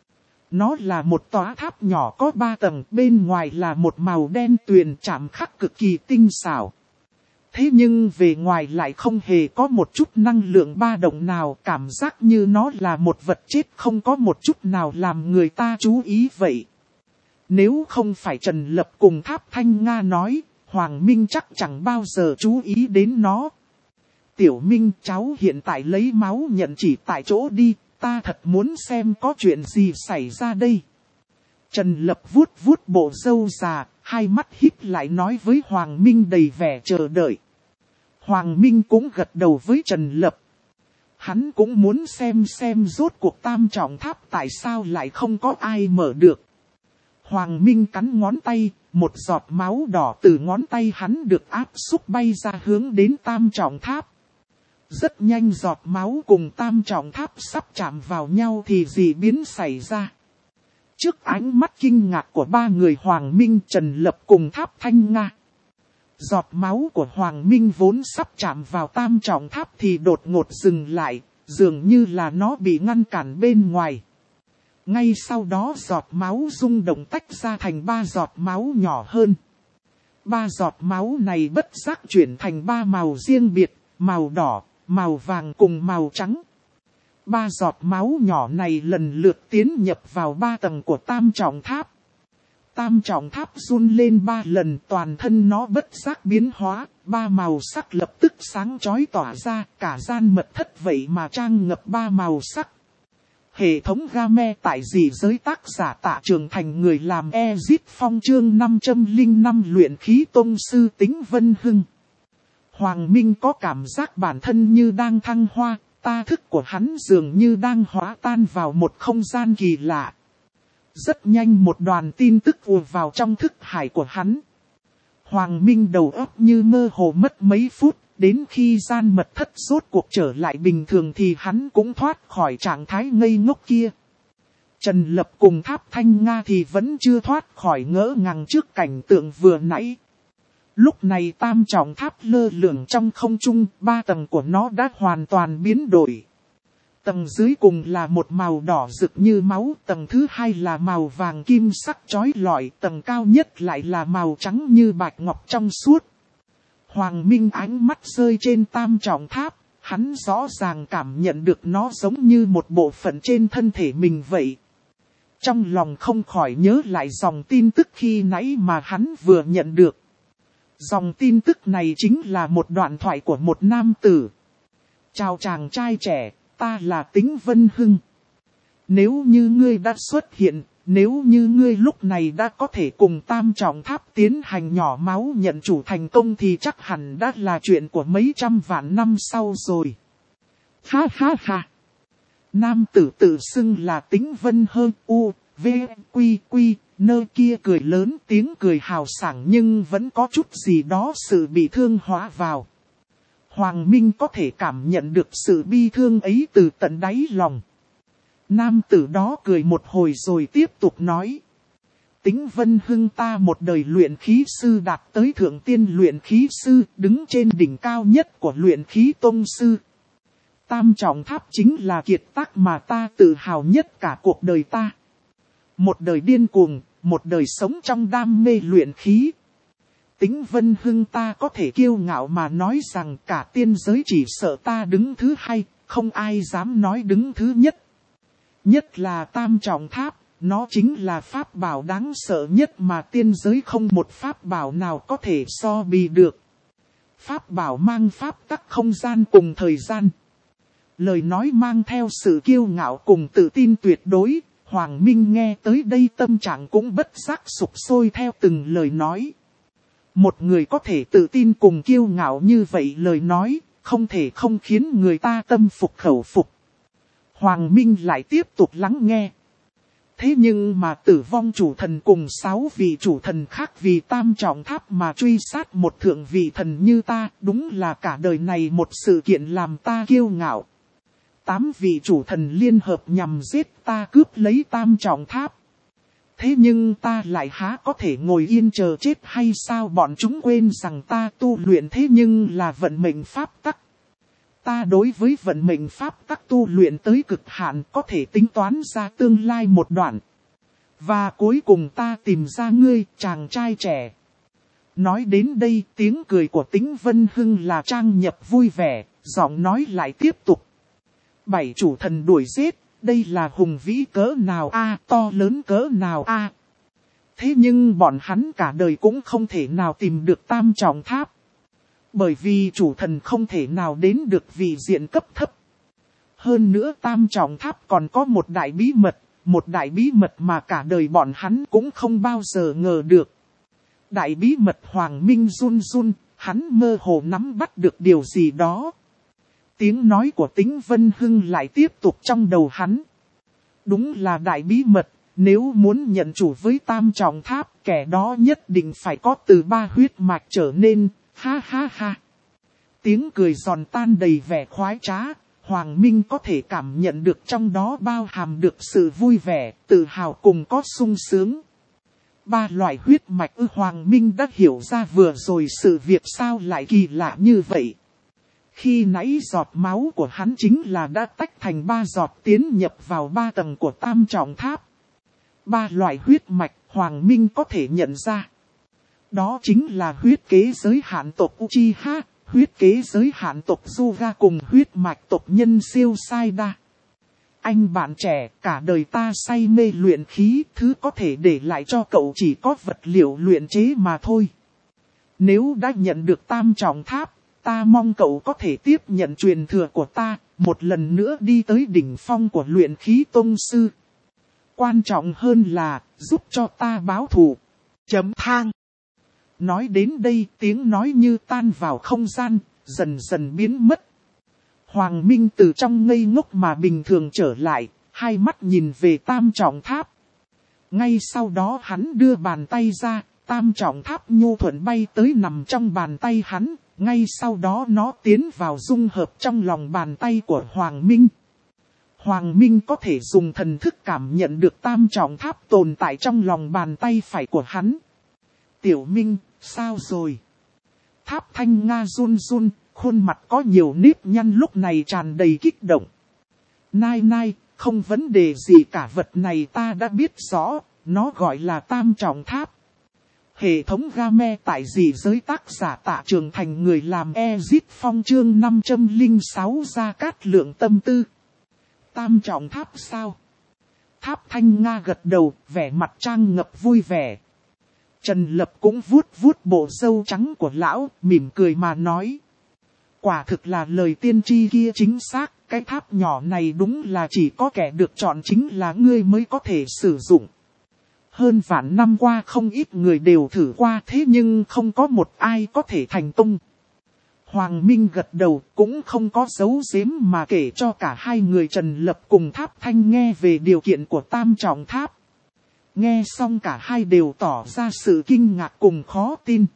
Nó là một tòa tháp nhỏ có 3 tầng, bên ngoài là một màu đen tuyền chạm khắc cực kỳ tinh xảo. Thế nhưng về ngoài lại không hề có một chút năng lượng ba động nào, cảm giác như nó là một vật chết không có một chút nào làm người ta chú ý vậy. Nếu không phải Trần Lập cùng Tháp Thanh Nga nói, Hoàng Minh chắc chẳng bao giờ chú ý đến nó. Tiểu Minh, cháu hiện tại lấy máu nhận chỉ tại chỗ đi, ta thật muốn xem có chuyện gì xảy ra đây. Trần Lập vuốt vuốt bộ râu già, hai mắt híp lại nói với Hoàng Minh đầy vẻ chờ đợi. Hoàng Minh cũng gật đầu với Trần Lập. Hắn cũng muốn xem rốt cuộc tam trọng tháp tại sao lại không có ai mở được. Hoàng Minh cắn ngón tay, một giọt máu đỏ từ ngón tay hắn được áp xúc bay ra hướng đến tam trọng tháp. Rất nhanh giọt máu cùng tam trọng tháp sắp chạm vào nhau thì dị biến xảy ra. Trước ánh mắt kinh ngạc của 3 người Hoàng Minh, Trần Lập cùng Tháp Thanh Nga. Giọt máu của Hoàng Minh vốn sắp chạm vào tam trọng tháp thì đột ngột dừng lại, dường như là nó bị ngăn cản bên ngoài. Ngay sau đó giọt máu rung động tách ra thành 3 giọt máu nhỏ hơn. 3 giọt máu này bất giác chuyển thành 3 màu riêng biệt, màu đỏ, màu vàng cùng màu trắng. 3 giọt máu nhỏ này lần lượt tiến nhập vào 3 tầng của tam trọng tháp. Tam trọng tháp run lên 3 lần, toàn thân nó bất giác biến hóa, 3 màu sắc lập tức sáng chói tỏa ra, cả gian mật thất vậy mà trang ngập 3 màu sắc. Hệ thống game tại dị giới tác giả Tạ Trường Thành, người làm Ezit Phong chương 505 luyện khí tông sư Tĩnh Vân Hưng. Hoàng Minh có cảm giác bản thân như đang thăng hoa, ta thức của hắn dường như đang hóa tan vào một không gian kỳ lạ. Rất nhanh một đoàn tin tức ùa vào trong thức hải của hắn. Hoàng Minh đầu óc như mơ hồ mất mấy phút, đến khi gian mật thất rốt cuộc trở lại bình thường thì hắn cũng thoát khỏi trạng thái ngây ngốc kia. Trần Lập cùng Tháp Thanh Nga thì vẫn chưa thoát khỏi ngỡ ngàng trước cảnh tượng vừa nãy. Lúc này tam trọng tháp lơ lửng trong không trung, 3 tầng của nó đã hoàn toàn biến đổi. Tầng dưới cùng là một màu đỏ rực như máu, tầng thứ 2 là màu vàng kim sắc chói lọi, tầng cao nhất lại là màu trắng như bạch ngọc trong suốt. Hoàng Minh ánh mắt rơi trên tam trọng tháp, Hắn rõ ràng cảm nhận được nó giống như một bộ phận trên thân thể mình vậy. Trong lòng không khỏi nhớ lại dòng tin tức khi nãy mà hắn vừa nhận được. Dòng tin tức này chính là một đoạn thoại của một nam tử. Chào chàng trai trẻ, ta là Tĩnh Vân Hưng. Nếu như ngươi đã xuất hiện, nếu như ngươi lúc này đã có thể cùng Tam Trọng Tháp tiến hành nhỏ máu nhận chủ thành công thì chắc hẳn đã là chuyện của mấy trăm vạn năm sau rồi. Ha ha ha. Nam tử tự xưng là Tĩnh Vân Hưng U, V, Quy, Quy, nơi kia cười lớn, tiếng cười hào sảng nhưng vẫn có chút gì đó sự bị thương hóa vào. Hoàng Minh có thể cảm nhận được sự bi thương ấy từ tận đáy lòng. Nam tử đó cười một hồi rồi tiếp tục nói. Tĩnh Vân Hưng ta một đời luyện khí sư đạt tới thượng tiên luyện khí sư, đứng trên đỉnh cao nhất của luyện khí tông sư. Tam Trọng Tháp chính là kiệt tác mà ta tự hào nhất cả cuộc đời ta. Một đời điên cuồng, một đời sống trong đam mê luyện khí. Tĩnh Vân Hưng ta có thể kiêu ngạo mà nói rằng cả tiên giới chỉ sợ ta đứng thứ hai, không ai dám nói đứng thứ nhất. Nhất là Tam Trọng Tháp, nó chính là pháp bảo đáng sợ nhất mà tiên giới không một pháp bảo nào có thể so bì được. Pháp bảo mang pháp tắc không gian cùng thời gian. Lời nói mang theo sự kiêu ngạo cùng tự tin tuyệt đối, Hoàng Minh nghe tới đây tâm trạng cũng bất giác sục sôi theo từng lời nói. Một người có thể tự tin cùng kiêu ngạo như vậy lời nói, không thể không khiến người ta tâm phục khẩu phục. Hoàng Minh lại tiếp tục lắng nghe. Thế nhưng mà Tử Vong chủ thần cùng 6 vị chủ thần khác vì Tam Trọng Tháp mà truy sát một thượng vị thần như ta, đúng là cả đời này một sự kiện làm ta kiêu ngạo. 8 vị chủ thần liên hợp nhằm giết ta cướp lấy Tam Trọng Tháp. Thế nhưng ta lại há có thể ngồi yên chờ chết hay sao? Bọn chúng quên rằng ta tu luyện thế nhưng là vận mệnh pháp tắc. Ta đối với vận mệnh pháp tắc tu luyện tới cực hạn có thể tính toán ra tương lai một đoạn. Và cuối cùng ta tìm ra ngươi, chàng trai trẻ. Nói đến đây tiếng cười của Tĩnh Vân Hưng là trang nhập vui vẻ, giọng nói lại tiếp tục. 7 chủ thần đuổi giết, đây là hùng vĩ cỡ nào a, to lớn cỡ nào a. Thế nhưng bọn hắn cả đời cũng không thể nào tìm được Tam Trọng Tháp. Bởi vì chủ thần không thể nào đến được vị diện cấp thấp. Hơn nữa Tam Trọng Tháp còn có một đại bí mật mà cả đời bọn hắn cũng không bao giờ ngờ được. Đại bí mật. Hoàng Minh run run, hắn mơ hồ nắm bắt được điều gì đó. Tiếng nói của Tĩnh Vân Hưng lại tiếp tục trong đầu hắn. Đúng là đại bí mật, nếu muốn nhận chủ với Tam Trọng Tháp, kẻ đó nhất định phải có từ 3 huyết mạch trở nên, ha ha ha. Tiếng cười giòn tan đầy vẻ khoái trá, Hoàng Minh có thể cảm nhận được trong đó bao hàm được sự vui vẻ, tự hào cùng có sung sướng. 3 loại huyết mạch Hoàng Minh đã hiểu ra vừa rồi sự việc sao lại kỳ lạ như vậy. Khi nãy giọt máu của hắn chính là đã tách thành 3 giọt tiến nhập vào 3 tầng của Tam Trọng Tháp. 3 loại huyết mạch Hoàng Minh có thể nhận ra. Đó chính là huyết kế giới hạn tộc Uchiha, huyết kế giới hạn tộc Suga cùng huyết mạch tộc nhân siêu Saida. Anh bạn trẻ, cả đời ta say mê luyện khí, thứ có thể để lại cho cậu chỉ có vật liệu luyện chế mà thôi. Nếu đã nhận được Tam Trọng Tháp, ta mong cậu có thể tiếp nhận truyền thừa của ta, một lần nữa đi tới đỉnh phong của luyện khí tông sư. Quan trọng hơn là, giúp cho ta báo thù. Chấm thang. Nói đến đây tiếng nói như tan vào không gian, dần dần biến mất. Hoàng Minh từ trong ngây ngốc mà bình thường trở lại, hai mắt nhìn về Tam Trọng Tháp. Ngay sau đó hắn đưa bàn tay ra, Tam Trọng Tháp nhu thuận bay tới nằm trong bàn tay hắn, ngay sau đó nó tiến vào dung hợp trong lòng bàn tay của Hoàng Minh. Hoàng Minh có thể dùng thần thức cảm nhận được Tam Trọng Tháp tồn tại trong lòng bàn tay phải của hắn. Tiểu Minh, sao rồi? Tháp Thanh Nga run run, khuôn mặt có nhiều nếp nhăn lúc này tràn đầy kích động. Nai, không vấn đề gì cả, vật này ta đã biết rõ, nó gọi là Tam Trọng Tháp. Hệ thống game tại dị giới tác giả Tạ Trường Thành, người làm Ezit Phong chương 506 Gia Cát Lượng tâm tư. Tam trọng tháp sao? Tháp Thanh Nga gật đầu, vẻ mặt trang ngập vui vẻ. Trần Lập cũng vuốt vuốt bộ râu trắng của lão, mỉm cười mà nói. Quả thực là lời tiên tri kia chính xác, cái tháp nhỏ này đúng là chỉ có kẻ được chọn chính là ngươi mới có thể sử dụng. Hơn vạn năm qua không ít người đều thử qua, thế nhưng không có một ai có thể thành công. Hoàng Minh gật đầu, cũng không có giấu giếm mà kể cho cả hai người Trần Lập cùng Tháp Thanh nghe về điều kiện của tam trọng tháp. Nghe xong cả hai đều tỏ ra sự kinh ngạc cùng khó tin.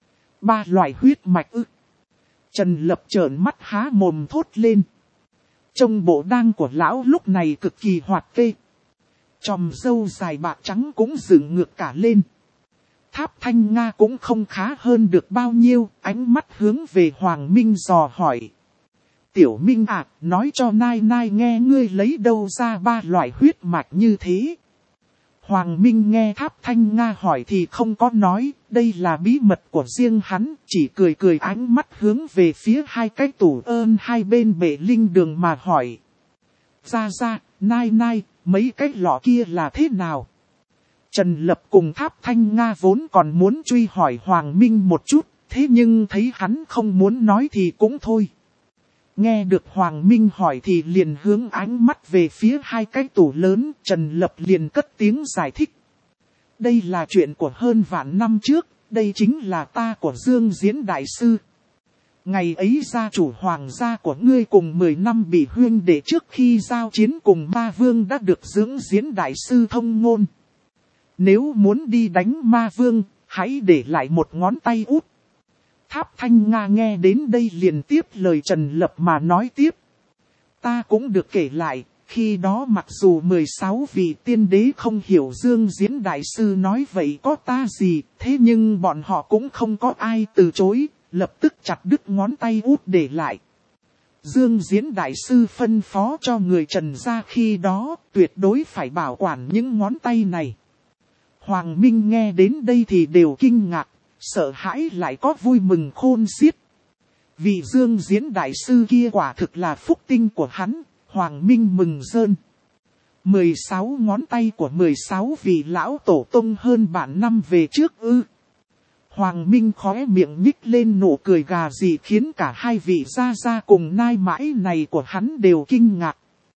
3 loại huyết mạch ư? Trần Lập trợn mắt há mồm thốt lên. Trông bộ đăng của lão lúc này cực kỳ hoạt kê. Chòm râu dài bạc trắng cũng dựng ngược cả lên. Tháp Thanh Nga cũng không khá hơn được bao nhiêu, ánh mắt hướng về Hoàng Minh dò hỏi. Tiểu Minh à, nói cho Nai Nai nghe ngươi lấy đâu ra 3 loại huyết mạch như thế. Hoàng Minh nghe Tháp Thanh Nga hỏi thì không có nói, đây là bí mật của riêng hắn, chỉ cười cười ánh mắt hướng về phía hai cái tủ ơn hai bên bệ linh đường mà hỏi. Ra, Nai Nai, mấy cái lọ kia là thế nào? Trần Lập cùng Tháp Thanh Nga vốn còn muốn truy hỏi Hoàng Minh một chút, thế nhưng thấy hắn không muốn nói thì cũng thôi. Nghe được Hoàng Minh hỏi thì liền hướng ánh mắt về phía hai cái tủ lớn, Trần Lập liền cất tiếng giải thích. Đây là chuyện của hơn vạn năm trước, đây chính là ta của Dương Diễn Đại Sư. Ngày ấy gia chủ hoàng gia của ngươi cùng 10 năm bị huyên đệ trước khi giao chiến cùng Ma Vương đã được dưỡng Diễn Đại Sư thông ngôn. Nếu muốn đi đánh Ma Vương, hãy để lại một ngón tay út. Tháp Thanh Nga nghe đến đây liền tiếp lời Trần Lập mà nói tiếp. Ta cũng được kể lại, khi đó mặc dù 16 vị tiên đế không hiểu Dương Diễn Đại Sư nói vậy có ta gì, thế nhưng bọn họ cũng không có ai từ chối, lập tức chặt đứt ngón tay út để lại. Dương Diễn Đại Sư phân phó cho người Trần gia khi đó, tuyệt đối phải bảo quản những ngón tay này. Hoàng Minh nghe đến đây thì đều kinh ngạc, sợ hãi lại có vui mừng khôn xiết. Vị Dương Diễn Đại Sư kia quả thực là phúc tinh của hắn, Hoàng Minh mừng rơn. 16 ngón tay của 16 vị lão tổ tông hơn vạn năm về trước ư. Hoàng Minh khóe miệng nhích lên nụ cười gà gì khiến cả hai vị gia gia cùng Nai mãi này của hắn đều kinh ngạc.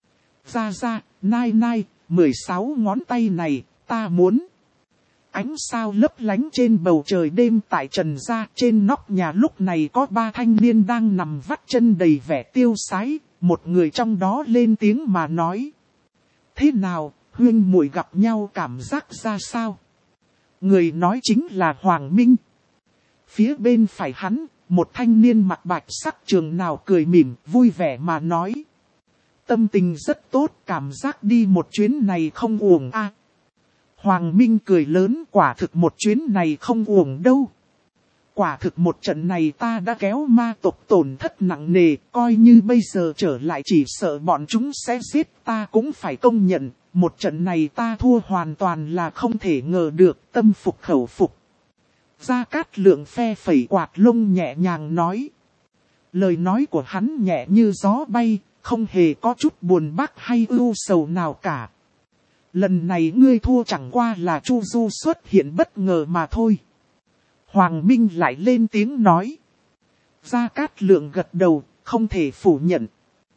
Gia gia, Nai, 16 ngón tay này, ta muốn. Ánh sao lấp lánh trên bầu trời đêm tại Trần gia, trên nóc nhà lúc này có 3 thanh niên đang nằm vắt chân đầy vẻ tiêu sái, một người trong đó lên tiếng mà nói. Thế nào, huynh muội gặp nhau cảm giác ra sao? Người nói chính là Hoàng Minh. Phía bên phải hắn, một thanh niên mặt bạch sắc trường nào cười mỉm, vui vẻ mà nói. Tâm tình rất tốt, cảm giác đi một chuyến này không uổng a. Hoàng Minh cười lớn, quả thực một chuyến này không uổng đâu. Quả thực một trận này ta đã kéo ma tộc tổn thất nặng nề, coi như bây giờ trở lại chỉ sợ bọn chúng sẽ giết ta cũng phải công nhận. Một trận này ta thua hoàn toàn là không thể ngờ được, tâm phục khẩu phục. Gia Cát Lượng phe phẩy quạt lông nhẹ nhàng nói. Lời nói của hắn nhẹ như gió bay, không hề có chút buồn bã hay ưu sầu nào cả. Lần này ngươi thua chẳng qua là Chu Du xuất hiện bất ngờ mà thôi. Hoàng Minh lại lên tiếng nói. Gia Cát Lượng gật đầu, không thể phủ nhận.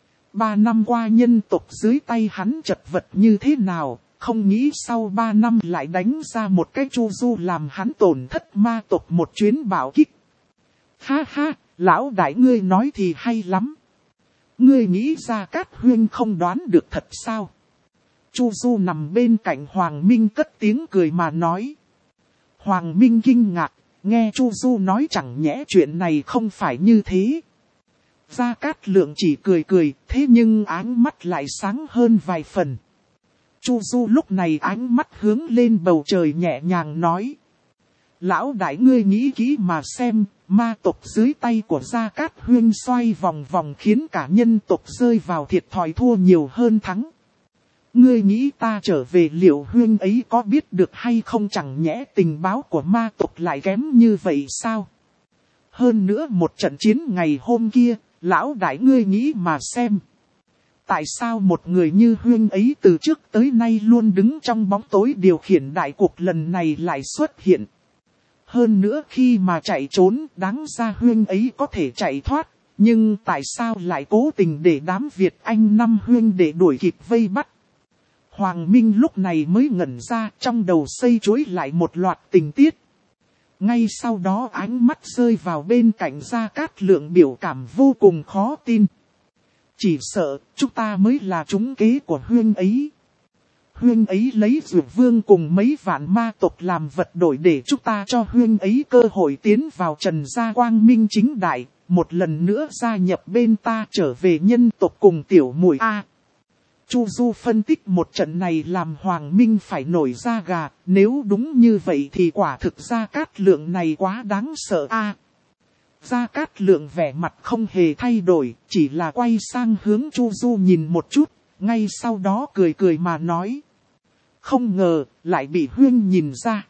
3 năm qua nhân tộc dưới tay hắn chật vật như thế nào, không nghĩ sau 3 năm lại đánh ra một cái Chu Du làm hắn tổn thất ma tộc một chuyến bảo kích. Ha ha, lão đại ngươi nói thì hay lắm. Ngươi nghĩ Gia Cát Huynh không đoán được thật sao? Chu Du nằm bên cạnh Hoàng Minh cất tiếng cười mà nói. Hoàng Minh kinh ngạc, nghe Chu Du nói chẳng nhẽ chuyện này không phải như thế. Gia Cát Lượng chỉ cười cười, thế nhưng ánh mắt lại sáng hơn vài phần. Chu Du lúc này ánh mắt hướng lên bầu trời nhẹ nhàng nói. Lão đại ngươi nghĩ kỹ mà xem, ma tộc dưới tay của Gia Cát Huynh xoay vòng vòng khiến cả nhân tộc rơi vào thiệt thòi thua nhiều hơn thắng. Ngươi nghĩ ta trở về liệu huynh ấy có biết được hay không, chẳng nhẽ tình báo của ma tộc lại kém như vậy sao? Hơn nữa một trận chiến ngày hôm kia, lão đại ngươi nghĩ mà xem. Tại sao một người như huynh ấy từ trước tới nay luôn đứng trong bóng tối điều khiển đại cuộc lần này lại xuất hiện? Hơn nữa khi mà chạy trốn, đáng ra huynh ấy có thể chạy thoát. Nhưng tại sao lại cố tình để đám Việt Anh năm huynh để đuổi kịp vây bắt? Hoàng Minh lúc này mới ngẩn ra, trong đầu xây chuỗi lại một loạt tình tiết. Ngay sau đó ánh mắt rơi vào bên cạnh Gia Cát Lượng, biểu cảm vô cùng khó tin. Chỉ sợ chúng ta mới là trúng kế của huynh ấy. Huynh ấy lấy Dược Vương cùng mấy vạn ma tộc làm vật đổi để chúng ta cho huynh ấy cơ hội tiến vào Trần gia quang minh chính đại, một lần nữa gia nhập bên ta, trở về nhân tộc cùng tiểu muội A. Chu Du phân tích một trận này làm Hoàng Minh phải nổi da gà, nếu đúng như vậy thì quả thực Gia Cát Lượng này quá đáng sợ A. Gia Cát Lượng vẻ mặt không hề thay đổi, chỉ là quay sang hướng Chu Du nhìn một chút, ngay sau đó cười cười mà nói. Không ngờ, lại bị huynh nhìn ra.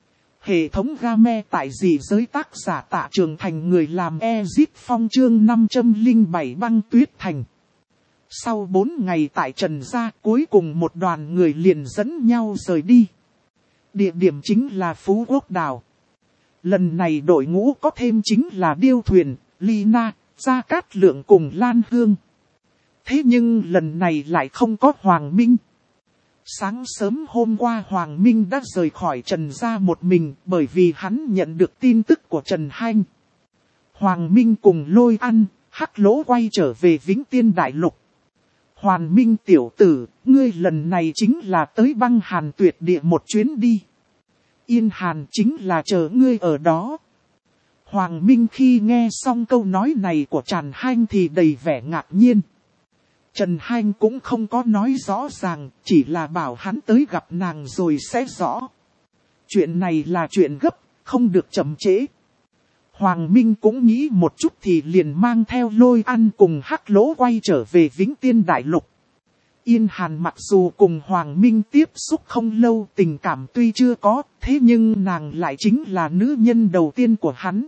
Hệ thống game tại dị giới, tác giả Tạ Trường Thành, người làm Ezit Phong, chương 507 băng tuyết thành. Sau 4 ngày tại Trần gia, cuối cùng một đoàn người liền dẫn nhau rời đi. Địa điểm chính là Phú Quốc Đảo. Lần này đội ngũ có thêm chính là Điêu Thuyền, Lina, Gia Cát Lượng cùng Lan Hương. Thế nhưng lần này lại không có Hoàng Minh. Sáng sớm hôm qua Hoàng Minh đã rời khỏi Trần gia một mình, bởi vì hắn nhận được tin tức của Trần Hanh. Hoàng Minh cùng Lôi Ăn, Hắc Lỗ quay trở về Vĩnh Tiên Đại Lục. Hoàng Minh tiểu tử, ngươi lần này chính là tới Băng Hàn Tuyệt Địa một chuyến đi. Yên Hàn chính là chờ ngươi ở đó. Hoàng Minh khi nghe xong câu nói này của Trần Hanh thì đầy vẻ ngạc nhiên. Trần Hanh cũng không có nói rõ ràng, chỉ là bảo hắn tới gặp nàng rồi sẽ rõ. Chuyện này là chuyện gấp, không được chậm trễ. Hoàng Minh cũng nghĩ một chút thì liền mang theo Lôi Ăn cùng Hắc Lỗ quay trở về Vĩnh Tiên Đại Lục. Yên Hàn mặc dù cùng Hoàng Minh tiếp xúc không lâu, tình cảm tuy chưa có, thế nhưng nàng lại chính là nữ nhân đầu tiên của hắn.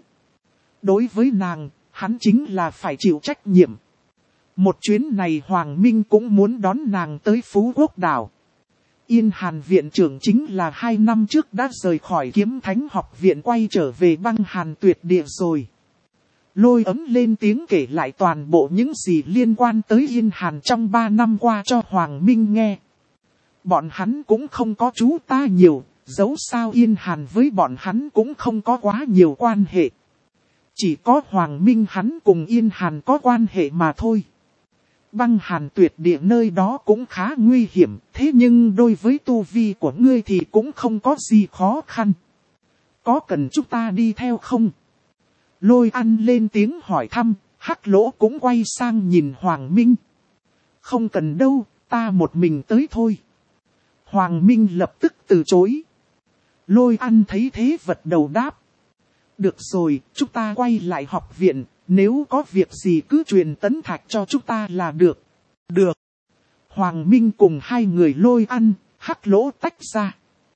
Đối với nàng, hắn chính là phải chịu trách nhiệm. Một chuyến này Hoàng Minh cũng muốn đón nàng tới Phú Quốc Đảo. Yên Hàn viện trưởng chính là 2 năm trước đã rời khỏi Kiếm Thánh học viện quay trở về Băng Hàn Tuyệt Địa rồi. Lôi Ấm lên tiếng kể lại toàn bộ những gì liên quan tới Yên Hàn trong 3 năm qua cho Hoàng Minh nghe. Bọn hắn cũng không có chú ta nhiều, dẫu sao Yên Hàn với bọn hắn cũng không có quá nhiều quan hệ. Chỉ có Hoàng Minh hắn cùng Yên Hàn có quan hệ mà thôi. Băng Hàn Tuyệt Địa nơi đó cũng khá nguy hiểm, thế nhưng đối với tu vi của ngươi thì cũng không có gì khó khăn. Có cần chúng ta đi theo không? Lôi Ăn lên tiếng hỏi thăm, Hắc Lỗ cũng quay sang nhìn Hoàng Minh. Không cần đâu, ta một mình tới thôi. Hoàng Minh lập tức từ chối. Lôi Ăn thấy thế gật đầu đáp. Được rồi, chúng ta quay lại học viện. Nếu có việc gì cứ truyền tấn thạch cho chúng ta là được. Được. Hoàng Minh cùng hai người Lôi Ăn, Hắc Lỗ tách ra.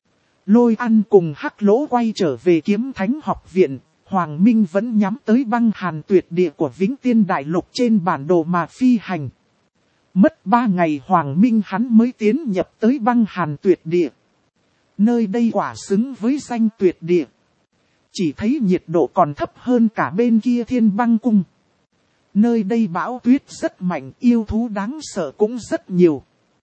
Lôi Ăn cùng Hắc Lỗ quay trở về Kiếm Thánh học viện. Hoàng Minh vẫn nhắm tới Băng Hàn Tuyệt Địa của Vĩnh Tiên Đại Lục trên bản đồ mà phi hành. Mất 3 ngày Hoàng Minh hắn mới tiến nhập tới Băng Hàn Tuyệt Địa. Nơi đây quả xứng với danh tuyệt địa. Chỉ thấy nhiệt độ còn thấp hơn cả bên kia Thiên Băng Cung. Nơi đây bão tuyết rất mạnh, yêu thú đáng sợ cũng rất nhiều.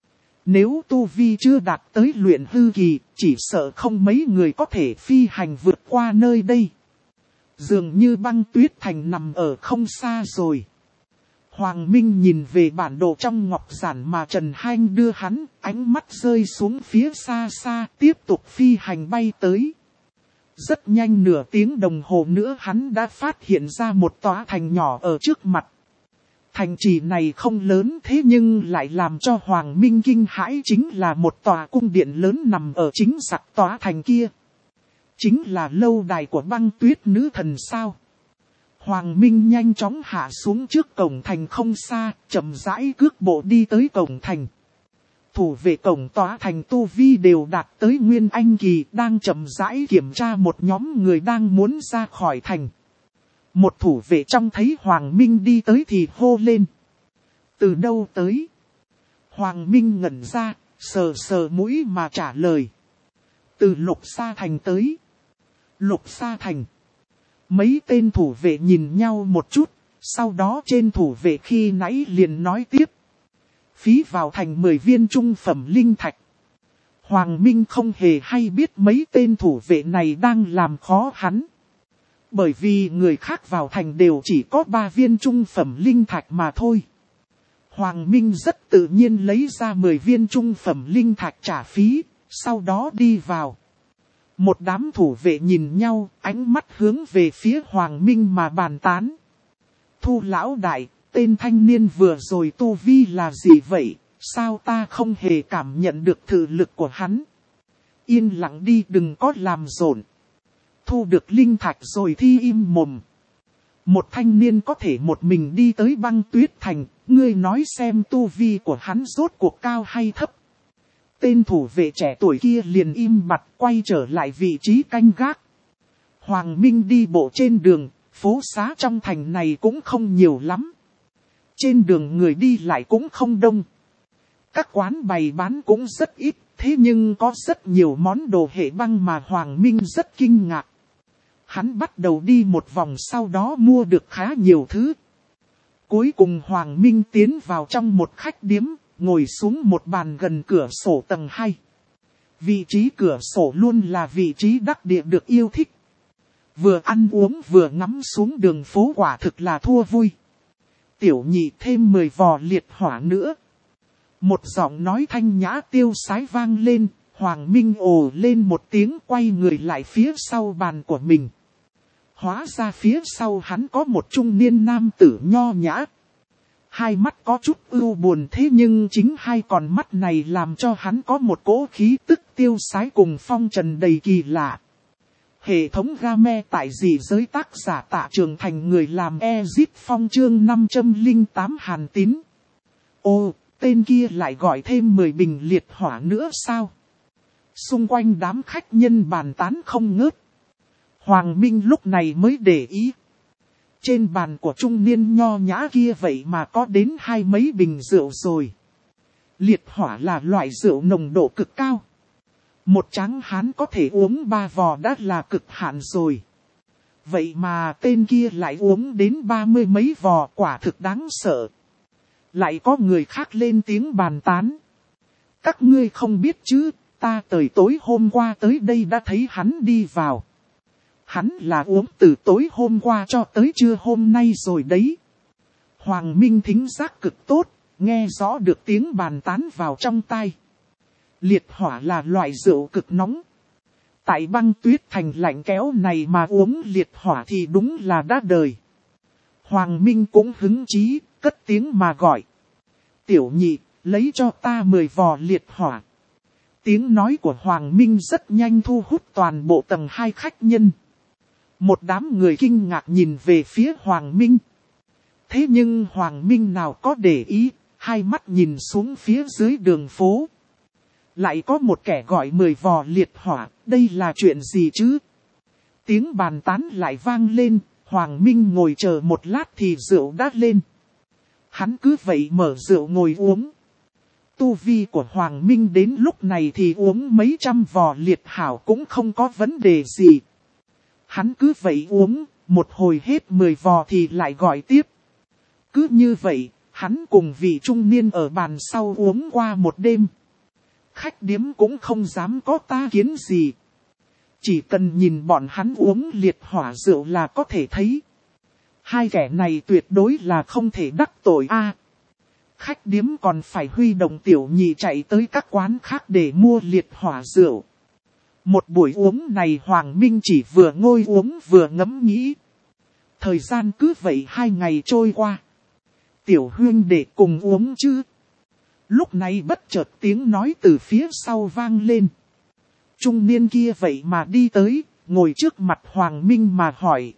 Nếu tu vi chưa đạt tới luyện hư kỳ, chỉ sợ không mấy người có thể phi hành vượt qua nơi đây. Dường như Băng Tuyết Thành nằm ở không xa rồi. Hoàng Minh nhìn về bản đồ trong ngọc giản mà Trần Hanh đưa hắn, ánh mắt rơi xuống phía xa xa, tiếp tục phi hành bay tới. Rất nhanh nửa tiếng đồng hồ nữa hắn đã phát hiện ra một tòa thành nhỏ ở trước mặt. Thành trì này không lớn thế nhưng lại làm cho Hoàng Minh kinh hãi, chính là một tòa cung điện lớn nằm ở chính sặc tòa thành kia. Chính là lâu đài của Băng Tuyết nữ thần sao. Hoàng Minh nhanh chóng hạ xuống trước cổng thành không xa, chậm rãi cước bộ đi tới cổng thành. Thủ vệ cổng tòa thành tu vi đều đạt tới Nguyên Anh kỳ, đang chậm rãi kiểm tra một nhóm người đang muốn ra khỏi thành. Một thủ vệ trông thấy Hoàng Minh đi tới thì hô lên. Từ đâu tới? Hoàng Minh ngẩn ra, sờ sờ mũi mà trả lời. Từ Lục Sa Thành tới. Lục Sa Thành. Mấy tên thủ vệ nhìn nhau một chút, sau đó trên thủ vệ khi nãy liền nói tiếp. Phí vào thành 10 viên trung phẩm linh thạch. Hoàng Minh không hề hay biết mấy tên thủ vệ này đang làm khó hắn. Bởi vì người khác vào thành đều chỉ có 3 viên trung phẩm linh thạch mà thôi. Hoàng Minh rất tự nhiên lấy ra 10 viên trung phẩm linh thạch trả phí, sau đó đi vào. Một đám thủ vệ nhìn nhau, ánh mắt hướng về phía Hoàng Minh mà bàn tán. Thu lão đại, tên thanh niên vừa rồi tu vi là gì vậy? Sao ta không hề cảm nhận được thực lực của hắn? Yên lặng đi, đừng có làm rộn. Thu được linh thạch rồi thi im mồm. Một thanh niên có thể một mình đi tới Băng Tuyết Thành, ngươi nói xem tu vi của hắn rốt cuộc cao hay thấp. Tên thủ vệ trẻ tuổi kia liền im bặt quay trở lại vị trí canh gác. Hoàng Minh đi bộ trên đường, phố xá trong thành này cũng không nhiều lắm. Trên đường người đi lại cũng không đông. Các quán bày bán cũng rất ít, thế nhưng có rất nhiều món đồ hệ băng mà Hoàng Minh rất kinh ngạc. Hắn bắt đầu đi một vòng sau đó mua được khá nhiều thứ. Cuối cùng Hoàng Minh tiến vào trong một khách điếm, ngồi xuống một bàn gần cửa sổ tầng 2. Vị trí cửa sổ luôn là vị trí đắc địa được yêu thích. Vừa ăn uống vừa ngắm xuống đường phố quả thực là thua vui. Tiểu nhị thêm 10 vò liệt hỏa nữa. Một giọng nói thanh nhã tiêu sái vang lên, Hoàng Minh ồ lên một tiếng quay người lại phía sau bàn của mình. Hóa ra phía sau hắn có một trung niên nam tử nho nhã. Hai mắt có chút ưu buồn thế nhưng chính hai con mắt này làm cho hắn có một cỗ khí tức tiêu sái cùng phong trần đầy kỳ lạ. Hệ thống game tại dị giới tác giả Tạ Trường Thành, người làm Ezit Phong chương 508 Hàn Tín. Ô, tên kia lại gọi thêm 10 bình liệt hỏa nữa sao? Xung quanh đám khách nhân bàn tán không ngớt. Hoàng Minh lúc này mới để ý. Trên bàn của trung niên nho nhã kia vậy mà có đến 20 mấy bình rượu rồi. Liệt hỏa là loại rượu nồng độ cực cao. Một tráng hán có thể uống 3 vò đã là cực hạn rồi. Vậy mà tên kia lại uống đến 30 mấy vò, quả thực đáng sợ. Lại có người khác lên tiếng bàn tán. Các ngươi không biết chứ, ta tới tối hôm qua tới đây đã thấy hắn đi vào. Hắn là uống từ tối hôm qua cho tới trưa hôm nay rồi đấy. Hoàng Minh thính giác cực tốt, nghe rõ được tiếng bàn tán vào trong tai. Liệt hỏa là loại rượu cực nóng. Tại Băng Tuyết Thành lạnh kéo này mà uống liệt hỏa thì đúng là đã đời. Hoàng Minh cũng hứng chí, cất tiếng mà gọi. Tiểu nhị, lấy cho ta 10 vò liệt hỏa. Tiếng nói của Hoàng Minh rất nhanh thu hút toàn bộ tầng 2 khách nhân. Một đám người kinh ngạc nhìn về phía Hoàng Minh. Thế nhưng Hoàng Minh nào có để ý, hai mắt nhìn xuống phía dưới đường phố. Lại có một kẻ gọi 10 vò liệt hỏa, đây là chuyện gì chứ? Tiếng bàn tán lại vang lên, Hoàng Minh ngồi chờ một lát thì rượu đã lên. Hắn cứ vậy mở rượu ngồi uống. Tu vi của Hoàng Minh đến lúc này thì uống mấy trăm vò liệt hảo cũng không có vấn đề gì. Hắn cứ vậy uống, một hồi hết 10 vò thì lại gọi tiếp. Cứ như vậy, hắn cùng vị trung niên ở bàn sau uống qua một đêm. Khách điếm cũng không dám có ta kiến gì. Chỉ cần nhìn bọn hắn uống liệt hỏa rượu là có thể thấy. Hai kẻ này tuyệt đối là không thể đắc tội a. Khách điếm còn phải huy động tiểu nhị chạy tới các quán khác để mua liệt hỏa rượu. Một buổi uống này Hoàng Minh chỉ vừa ngồi uống vừa ngẫm nghĩ. Thời gian cứ vậy 2 ngày trôi qua. Tiểu huynh đệ cùng uống chứ. Lúc này bất chợt tiếng nói từ phía sau vang lên. Trung niên kia vậy mà đi tới, ngồi trước mặt Hoàng Minh mà hỏi.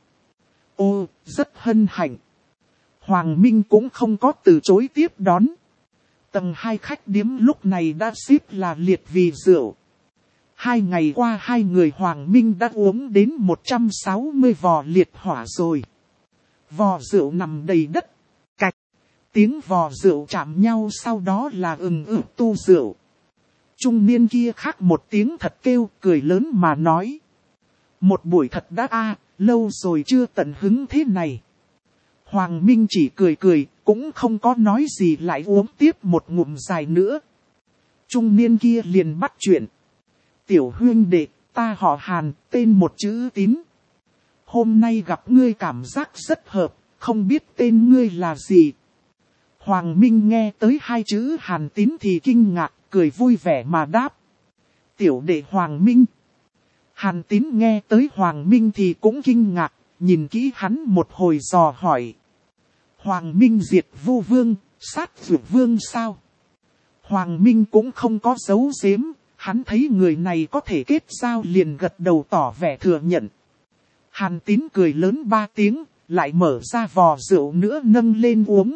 Ô, rất hân hạnh. Hoàng Minh cũng không có từ chối tiếp đón. Tầng 2 khách điếm lúc này đã xếp là liệt vì rượu. 2 ngày qua hai người Hoàng Minh đã uống đến 160 vò liệt hỏa rồi. Vò rượu nằm đầy đất. Cạch. Tiếng vò rượu chạm nhau sau đó là tu rượu. Trung niên kia khác một tiếng thật kêu, cười lớn mà nói. Một buổi thật đã lâu rồi chưa tận hứng thế này. Hoàng Minh chỉ cười cười, cũng không có nói gì, lại uống tiếp một ngụm dài nữa. Trung niên kia liền bắt chuyện. Tiểu huynh đệ, ta họ Hàn, tên một chữ Tín. Hôm nay gặp ngươi cảm giác rất hợp, không biết tên ngươi là gì. Hoàng Minh nghe tới hai chữ Hàn Tín thì kinh ngạc, cười vui vẻ mà đáp. Tiểu đệ Hoàng Minh. Hàn Tín nghe tới Hoàng Minh thì cũng kinh ngạc, nhìn kỹ hắn một hồi dò hỏi. Hoàng Minh diệt Vu Vương, sát Dược Vương sao? Hoàng Minh cũng không có giấu giếm, hắn thấy người này có thể kết giao liền gật đầu tỏ vẻ thừa nhận. Hàn Tín cười lớn 3 tiếng, lại mở ra vò rượu nữa nâng lên uống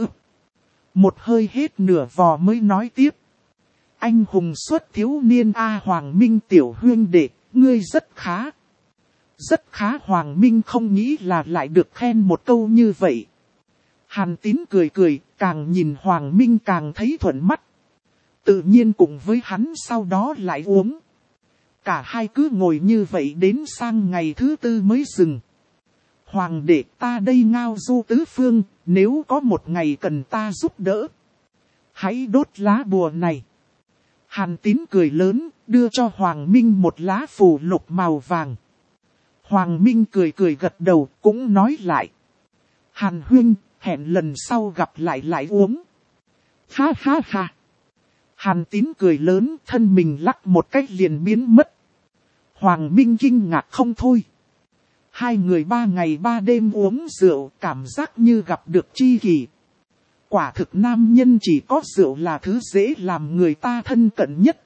Một hơi hết nửa vò mới nói tiếp. Anh hùng xuất thiếu niên Hoàng Minh tiểu huynh đệ, ngươi rất khá. Rất khá. Hoàng Minh không nghĩ là lại được khen một câu như vậy. Hàn Tín cười cười, càng nhìn Hoàng Minh càng thấy thuận mắt. Tự nhiên cùng với hắn sau đó lại uống. Cả hai cứ ngồi như vậy đến sang ngày thứ 4 mới dừng. Hoàng đệ, ta đây ngao du tứ phương, nếu có một ngày cần ta giúp đỡ, hãy đốt lá bùa này. Hàn Tín cười lớn, đưa cho Hoàng Minh một lá phù lục màu vàng. Hoàng Minh cười cười gật đầu, cũng nói lại. Hàn huynh, hẹn lần sau gặp lại uống. Ha ha ha. Hàn Tín cười lớn, thân mình lắc một cách liền biến mất. Hoàng Minh kinh ngạc không thôi. Hai người 3 ngày 3 đêm uống rượu, cảm giác như gặp được tri kỷ. Quả thực nam nhân chỉ có rượu là thứ dễ làm người ta thân cận nhất.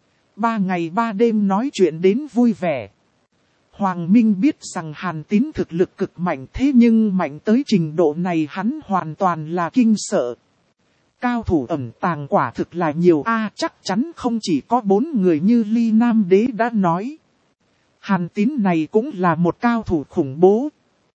3 ngày 3 đêm nói chuyện đến vui vẻ. Hoàng Minh biết rằng Hàn Tín thực lực cực mạnh, thế nhưng mạnh tới trình độ này hắn hoàn toàn là kinh sợ. Cao thủ ẩn tàng quả thực là nhiều chắc chắn không chỉ có 4 người như Ly Nam Đế đã nói. Hàn Tín này cũng là một cao thủ khủng bố.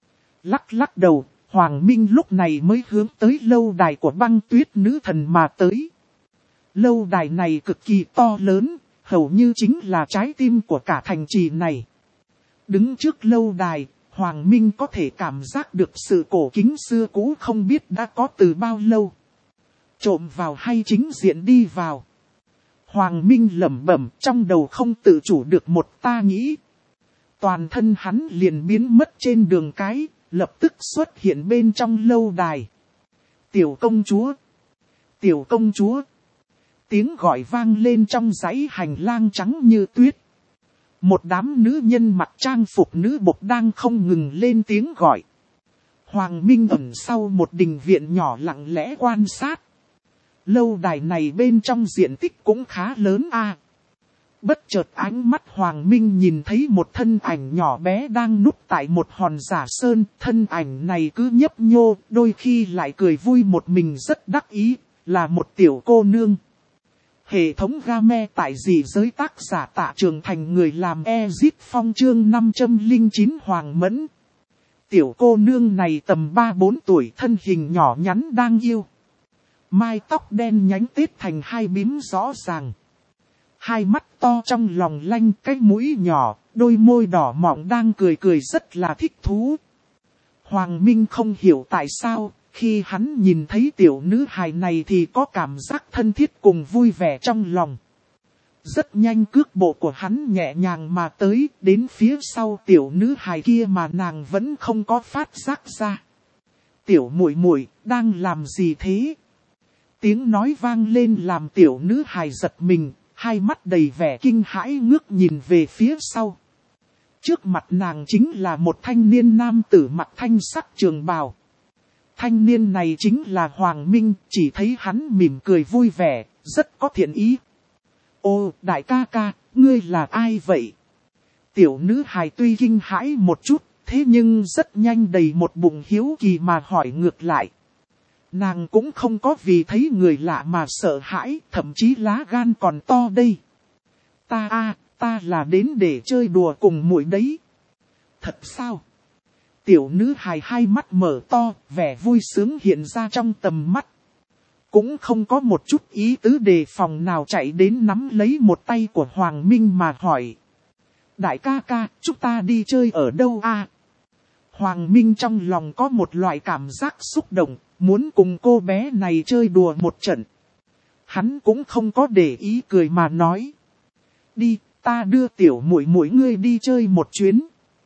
Lắc đầu, Hoàng Minh lúc này mới hướng tới lâu đài của Băng Tuyết nữ thần mà tới. Lâu đài này cực kỳ to lớn, hầu như chính là trái tim của cả thành trì này. Đứng trước lâu đài, Hoàng Minh có thể cảm giác được sự cổ kính xưa cũ không biết đã có từ bao lâu. Trộm vào hay chính diện đi vào. Hoàng Minh lẩm bẩm, trong đầu không tự chủ được một ta nghĩ. Toàn thân hắn liền biến mất trên đường cái, lập tức xuất hiện bên trong lâu đài. Tiểu công chúa! Tiểu công chúa! Tiếng gọi vang lên trong dãy hành lang trắng như tuyết. Một đám nữ nhân mặc trang phục nữ bộc đang không ngừng lên tiếng gọi. Hoàng Minh ẩn sau một đình viện nhỏ lặng lẽ quan sát. Lâu đài này bên trong diện tích cũng khá lớn Bất chợt ánh mắt Hoàng Minh nhìn thấy một thân ảnh nhỏ bé đang núp tại một hòn giả sơn. Thân ảnh này cứ nhấp nhô, đôi khi lại cười vui một mình rất đắc ý, là một tiểu cô nương. Hệ thống game tại dị giới tác giả Tạ Trường Thành, người làm Ezit Phong chương 509 Hoàng Mẫn. Tiểu cô nương này tầm 3-4 tuổi, thân hình nhỏ nhắn đang yêu. Mai tóc đen nhánh tết thành hai bím rõ ràng. Hai mắt to trong lòng lanh, cái mũi nhỏ, đôi môi đỏ mọng đang cười rất là thích thú. Hoàng Minh không hiểu tại sao, khi hắn nhìn thấy tiểu nữ hài này thì có cảm giác thân thiết cùng vui vẻ trong lòng. Rất nhanh cước bộ của hắn nhẹ nhàng mà tới, đến phía sau tiểu nữ hài kia mà nàng vẫn không có phát giác ra. Tiểu muội muội đang làm gì thế? Tiếng nói vang lên làm tiểu nữ hài giật mình, hai mắt đầy vẻ kinh hãi ngước nhìn về phía sau. Trước mặt nàng chính là một thanh niên nam tử mặc thanh sắc trường bào. Thanh niên này chính là Hoàng Minh, chỉ thấy hắn mỉm cười vui vẻ, rất có thiện ý. Ô, đại ca ca, ngươi là ai vậy? Tiểu nữ hài tuy kinh hãi một chút, thế nhưng rất nhanh đầy một bụng hiếu kỳ mà hỏi ngược lại. Nàng cũng không có vì thấy người lạ mà sợ hãi, thậm chí lá gan còn to đây. Ta là đến để chơi đùa cùng muội đấy. Thật sao? Tiểu nữ hài hai mắt mở to, vẻ vui sướng hiện ra trong tầm mắt. Cũng không có một chút ý tứ đề phòng nào chạy đến nắm lấy một tay của Hoàng Minh mà hỏi. Đại ca ca, chúng ta đi chơi ở đâu a? Hoàng Minh trong lòng có một loại cảm giác xúc động, muốn cùng cô bé này chơi đùa một trận. Hắn cũng không có để ý cười mà nói. Đi, ta đưa tiểu muội muội ngươi đi chơi một chuyến.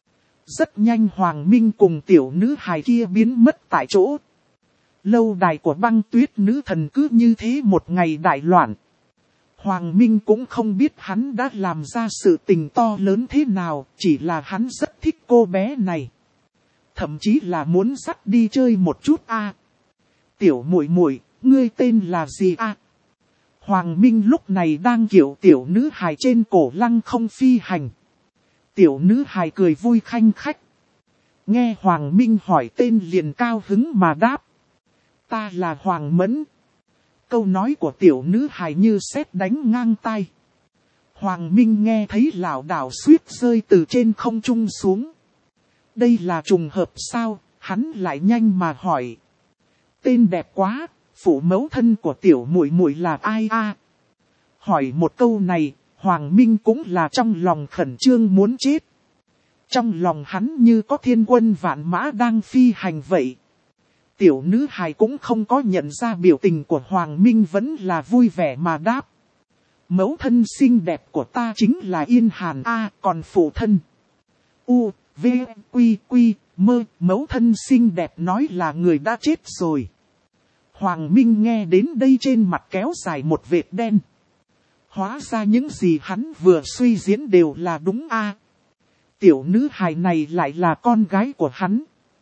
Rất nhanh Hoàng Minh cùng tiểu nữ hài kia biến mất tại chỗ. Lâu đài của Băng Tuyết nữ thần cứ như thế một ngày đại loạn. Hoàng Minh cũng không biết hắn đã làm ra sự tình to lớn thế nào, chỉ là hắn rất thích cô bé này. Thậm chí là muốn dắt đi chơi một chút a. Tiểu muội muội, ngươi tên là gì a? Hoàng Minh lúc này đang kiểu tiểu nữ hài trên cổ lăng không phi hành. Tiểu nữ hài cười vui khanh khách. Nghe Hoàng Minh hỏi tên liền cao hứng mà đáp. Ta là Hoàng Mẫn. Câu nói của tiểu nữ hài như sét đánh ngang tai. Hoàng Minh nghe thấy lảo đảo suýt rơi từ trên không trung xuống. Đây là trùng hợp sao? Hắn lại nhanh mà hỏi. Tên đẹp quá, phụ mẫu thân của tiểu muội muội là ai a? Hỏi một câu này, Hoàng Minh cũng là trong lòng khẩn trương muốn chết. Trong lòng hắn như có thiên quân vạn mã đang phi hành vậy. Tiểu nữ hài cũng không có nhận ra biểu tình của Hoàng Minh vẫn là vui vẻ mà đáp. Mẫu thân xinh đẹp của ta chính là Yên Hàn a, còn phụ thân. U, V, Quy, Quy, Mơ, mẫu thân xinh đẹp nói là người đã chết rồi. Hoàng Minh nghe đến đây trên mặt kéo dài một vệt đen. Hóa ra những gì hắn vừa suy diễn đều là đúng a. Tiểu nữ hài này lại là con gái của hắn.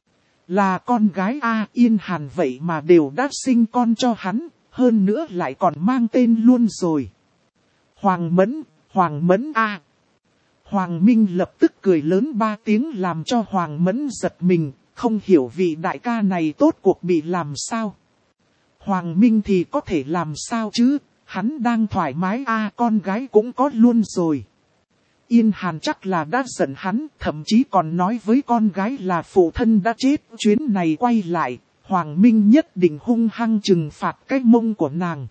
Là con gái a, Yên Hàn vậy mà đều đã sinh con cho hắn, hơn nữa lại còn mang tên luôn rồi. Hoàng Mẫn a. Hoàng Minh lập tức cười lớn 3 tiếng làm cho Hoàng Mẫn giật mình, không hiểu vị đại ca này tốt cuộc bị làm sao. Hoàng Minh thì có thể làm sao chứ, hắn đang thoải mái a, con gái cũng có luôn rồi. Yên Hàn chắc là đã giận hắn, thậm chí còn nói với con gái là phụ thân đã chết. Chuyến này quay lại, Hoàng Minh nhất định hung hăng trừng phạt cái mông của nàng.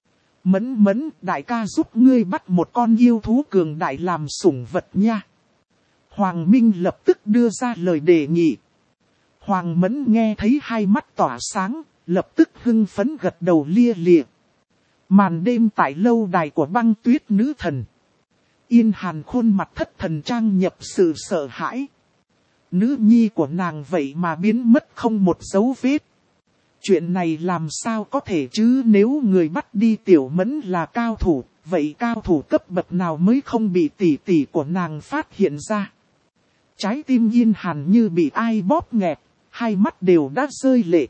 Mẫn, đại ca giúp ngươi bắt một con yêu thú cường đại làm sủng vật nha. Hoàng Minh lập tức đưa ra lời đề nghị. Hoàng Mẫn nghe thấy hai mắt tỏa sáng, lập tức hưng phấn gật đầu lia lịa. Màn đêm tại lâu đài của Băng Tuyết nữ thần. Yên Hàn khuôn mặt thất thần trang nhập sự sợ hãi. Nữ nhi của nàng vậy mà biến mất không một dấu vết. Chuyện này làm sao có thể chứ, nếu người bắt đi Tiểu Mẫn là cao thủ, vậy cao thủ cấp bậc nào mới không bị tỷ tỷ của nàng phát hiện ra. Trái tim Yên Hàn như bị ai bóp nghẹt, hai mắt đều đã rơi lệ.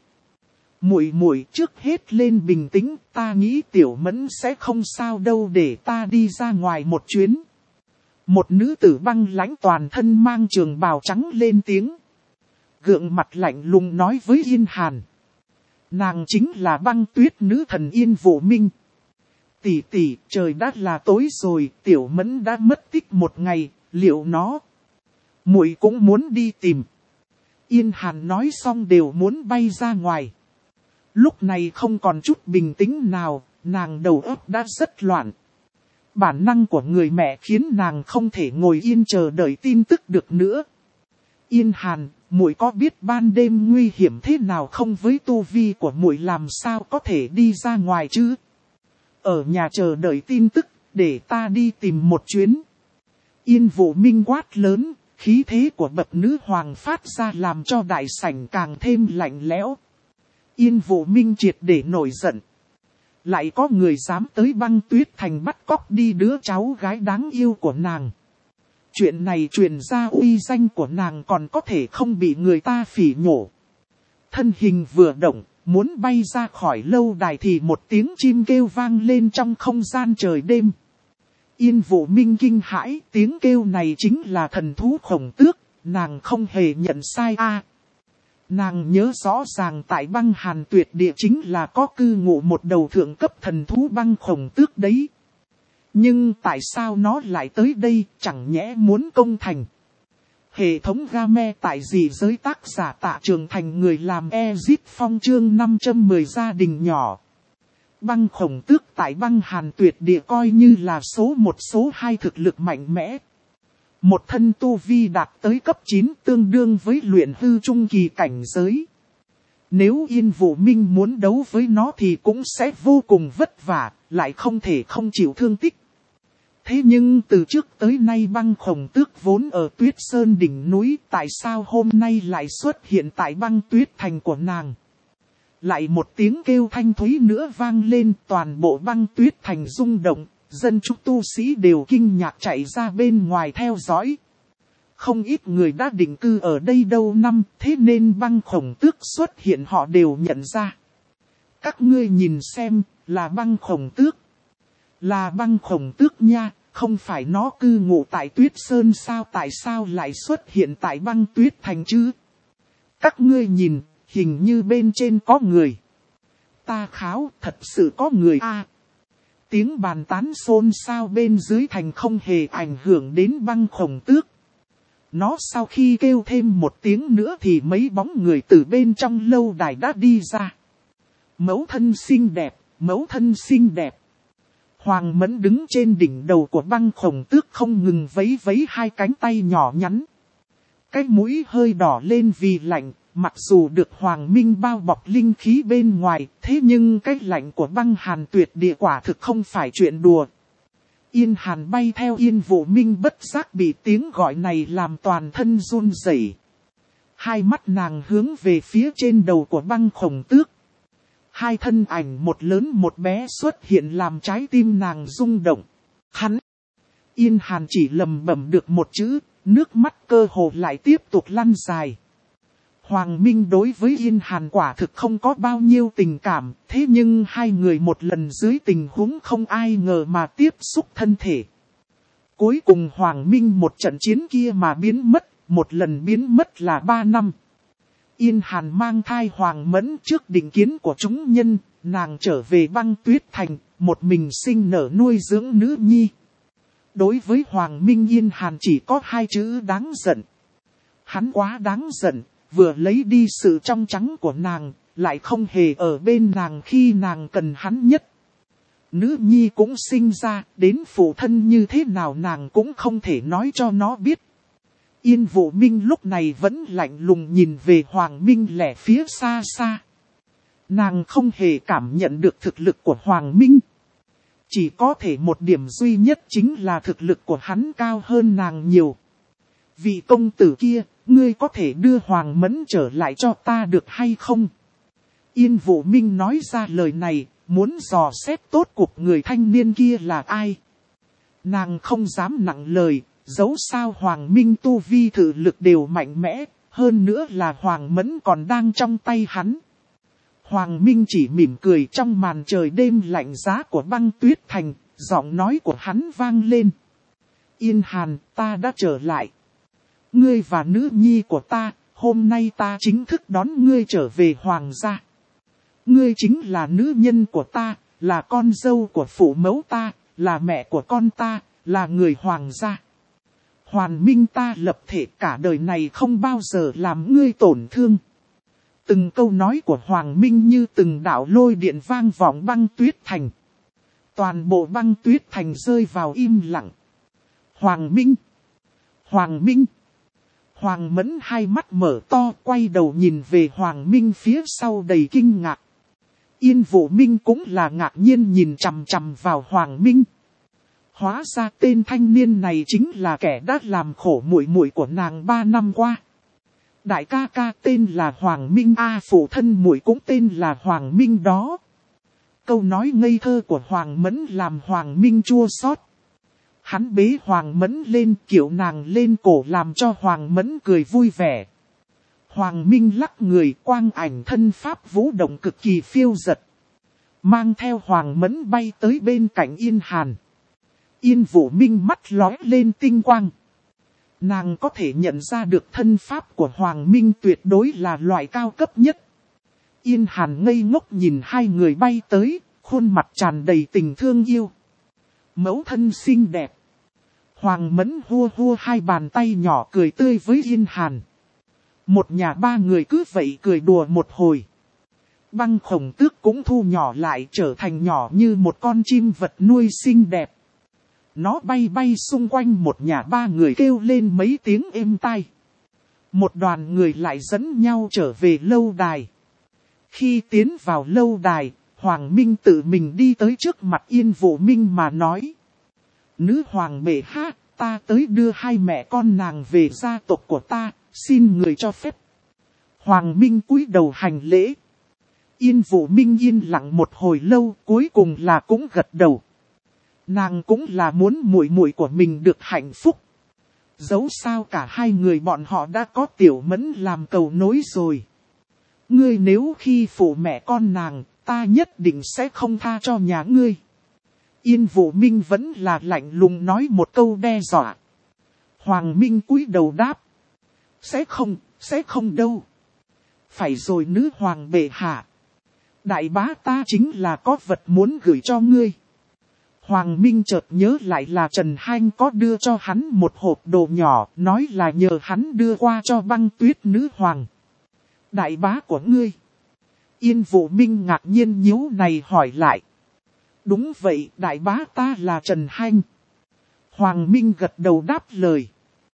Muội trước hết lên bình tĩnh, ta nghĩ Tiểu Mẫn sẽ không sao đâu, để ta đi ra ngoài một chuyến. Một nữ tử băng lãnh toàn thân mang trường bào trắng lên tiếng. Gượng mặt lạnh lùng nói với Yên Hàn. Nàng chính là Băng Tuyết nữ thần Yên Vũ Minh. Tỷ, trời đã là tối rồi, Tiểu Mẫn đã mất tích một ngày, liệu nó... Muội cũng muốn đi tìm. Yên Hàn nói xong đều muốn bay ra ngoài. Lúc này không còn chút bình tĩnh nào, nàng đầu óc đã rất loạn. Bản năng của người mẹ khiến nàng không thể ngồi yên chờ đợi tin tức được nữa. Yên Hàn, muội có biết ban đêm nguy hiểm thế nào không, với tu vi của muội làm sao có thể đi ra ngoài chứ? Ở nhà chờ đợi tin tức, để ta đi tìm một chuyến. Yên Vũ Minh quát lớn, khí thế của bậc nữ hoàng phát ra làm cho đại sảnh càng thêm lạnh lẽo. Yên Vũ Minh triệt để nổi giận. Lại có người dám tới Băng Tuyết thành bắt cóc đi đứa cháu gái đáng yêu của nàng. Chuyện này truyền ra uy danh của nàng còn có thể không bị người ta phỉ nhổ. Thân hình vừa động, muốn bay ra khỏi lâu đài thì một tiếng chim kêu vang lên trong không gian trời đêm. Yên Vũ Minh kinh hãi, tiếng kêu này chính là thần thú Khổng Tước, nàng không hề nhận sai a. Nàng nhớ rõ ràng tại băng hàn tuyệt địa chính là có cư ngụ một đầu thượng cấp thần thú băng khổng tước đấy. Nhưng tại sao nó lại tới đây, chẳng nhẽ muốn công thành? Hệ thống game tại dị giới tác giả Tạ Trường Thành, người làm Ezit Phong chương 510 gia đình nhỏ. Băng khổng tước tại băng hàn tuyệt địa coi như là số 1 số 2 thực lực mạnh mẽ. Một thân tu vi đạt tới cấp 9 tương đương với luyện hư trung kỳ cảnh giới. Nếu Yên Vũ Minh muốn đấu với nó thì cũng sẽ vô cùng vất vả, lại không thể không chịu thương tích. Thế nhưng từ trước tới nay băng khổng tước vốn ở Tuyết Sơn đỉnh núi, tại sao hôm nay lại xuất hiện tại băng tuyết thành của nàng? Lại một tiếng kêu thanh thúy nữa vang lên, toàn bộ băng tuyết thành rung động, dân chúng tu sĩ đều kinh ngạc chạy ra bên ngoài theo dõi. Không ít người đã định cư ở đây đâu năm, thế nên băng khổng tước xuất hiện họ đều nhận ra. Các ngươi nhìn xem, là băng khổng tước. Là băng khổng tước nha, không phải nó cư ngụ tại Tuyết Sơn sao, tại sao lại xuất hiện tại băng tuyết thành chứ? Các ngươi nhìn, hình như bên trên có người. Ta kháo, thật sự có người a. Tiếng bàn tán xôn xao bên dưới thành không hề ảnh hưởng đến băng khổng tước. Nó sau khi kêu thêm một tiếng nữa thì mấy bóng người từ bên trong lâu đài đã đi ra. Mẫu thân xinh đẹp, mẫu thân xinh đẹp. Hoàng Mẫn đứng trên đỉnh đầu của băng khổng tước không ngừng vấy vấy hai cánh tay nhỏ nhắn. Cái mũi hơi đỏ lên vì lạnh, mặc dù được Hoàng Minh bao bọc linh khí bên ngoài, thế nhưng cái lạnh của băng hàn tuyệt địa quả thực không phải chuyện đùa. Yên Hàn bay theo Yên Vũ Minh bất giác bị tiếng gọi này làm toàn thân run rẩy. Hai mắt nàng hướng về phía trên đầu của băng khổng tước. Hai thân ảnh một lớn một bé xuất hiện làm trái tim nàng rung động. Hắn! Yên Hàn chỉ lầm bẩm được một chữ, nước mắt cơ hồ lại tiếp tục lăn dài. Hoàng Minh đối với Yên Hàn quả thực không có bao nhiêu tình cảm, thế nhưng hai người một lần dưới tình huống không ai ngờ mà tiếp xúc thân thể. Cuối cùng Hoàng Minh một trận chiến kia mà biến mất, một lần biến mất là 3 năm. Yên Hàn mang thai Hoàng Mẫn trước định kiến của chúng nhân, nàng trở về băng tuyết thành, một mình sinh nở nuôi dưỡng nữ nhi. Đối với Hoàng Minh, Yên Hàn chỉ có 2 chữ đáng giận. Hắn quá đáng giận, vừa lấy đi sự trong trắng của nàng, lại không hề ở bên nàng khi nàng cần hắn nhất. Nữ nhi cũng sinh ra, đến phụ thân như thế nào nàng cũng không thể nói cho nó biết. Yên Vũ Minh lúc này vẫn lạnh lùng nhìn về Hoàng Minh lẻ phía xa xa. Nàng không hề cảm nhận được thực lực của Hoàng Minh. Chỉ có thể một điểm duy nhất chính là thực lực của hắn cao hơn nàng nhiều. Vị công tử kia, ngươi có thể đưa Hoàng Mẫn trở lại cho ta được hay không? Yên Vũ Minh nói ra lời này, muốn dò xét tốt cuộc người thanh niên kia là ai. Nàng không dám nặng lời, dẫu sao Hoàng Minh tu vi thử lực đều mạnh mẽ, hơn nữa là Hoàng Mẫn còn đang trong tay hắn. Hoàng Minh chỉ mỉm cười trong màn trời đêm lạnh giá của băng tuyết thành, giọng nói của hắn vang lên. Yên Hàn, ta đã trở lại. Ngươi và nữ nhi của ta, hôm nay ta chính thức đón ngươi trở về hoàng gia. Ngươi chính là nữ nhân của ta, là con dâu của phụ mẫu ta, là mẹ của con ta, là người hoàng gia. Hoàn Minh ta lập thể cả đời này không bao giờ làm ngươi tổn thương. Từng câu nói của Hoàng Minh như từng đạo lôi điện vang vọng băng tuyết thành. Toàn bộ băng tuyết thành rơi vào im lặng. Hoàng Minh! Hoàng Minh! Hoàng Mẫn hai mắt mở to, quay đầu nhìn về Hoàng Minh phía sau đầy kinh ngạc. Yên Vũ Minh cũng là ngạc nhiên nhìn chằm chằm vào Hoàng Minh. Hóa ra tên thanh niên này chính là kẻ đã làm khổ muội muội của nàng 3 năm qua. Đại ca ca tên là Hoàng Minh phụ thân muội cũng tên là Hoàng Minh đó. Câu nói ngây thơ của Hoàng Mẫn làm Hoàng Minh chua xót. Hắn bế Hoàng Mẫn lên kiểu nàng lên cổ làm cho Hoàng Mẫn cười vui vẻ. Hoàng Minh lắc người, quang ảnh thân pháp vũ động cực kỳ phiêu dật. Mang theo Hoàng Mẫn bay tới bên cạnh Yên Hàn. Yên Vũ Minh mắt lóe lên tinh quang. Nàng có thể nhận ra được thân pháp của Hoàng Minh tuyệt đối là loại cao cấp nhất. Yên Hàn ngây ngốc nhìn hai người bay tới, khuôn mặt tràn đầy tình thương yêu. Mẫu thân xinh đẹp. Hoàng Mẫn hua hua hai bàn tay nhỏ cười tươi với Yên Hàn. Một nhà ba người cứ vậy cười đùa một hồi. Băng Khổng Tước cũng thu nhỏ lại trở thành nhỏ như một con chim vật nuôi xinh đẹp. Nó bay bay xung quanh một nhà ba người kêu lên mấy tiếng êm tai. Một đoàn người lại dẫn nhau trở về lâu đài. Khi tiến vào lâu đài, Hoàng Minh tự mình đi tới trước mặt Yên Vũ Minh mà nói. Nữ hoàng bệ hạ, ta tới đưa hai mẹ con nàng về gia tộc của ta, xin người cho phép. Hoàng Minh cúi đầu hành lễ. Yên Vũ Minh yên lặng một hồi lâu, cuối cùng là cũng gật đầu. Nàng cũng là muốn muội muội của mình được hạnh phúc. Dẫu sao cả hai người bọn họ đã có Tiểu Mẫn làm cầu nối rồi. Ngươi nếu khi phụ mẹ con nàng, ta nhất định sẽ không tha cho nhà ngươi. Yên Vũ Minh vẫn là lạnh lùng nói một câu đe dọa. Hoàng Minh cúi đầu đáp. Sẽ không đâu. Phải rồi nữ hoàng bệ hạ. Đại bá ta chính là có vật muốn gửi cho ngươi. Hoàng Minh chợt nhớ lại là Trần Hanh có đưa cho hắn một hộp đồ nhỏ, nói là nhờ hắn đưa qua cho Băng Tuyết nữ hoàng. Đại bá của ngươi. Yên Vũ Minh ngạc nhiên nhíu này hỏi lại. Đúng vậy, đại bá ta là Trần Hanh. Hoàng Minh gật đầu đáp lời.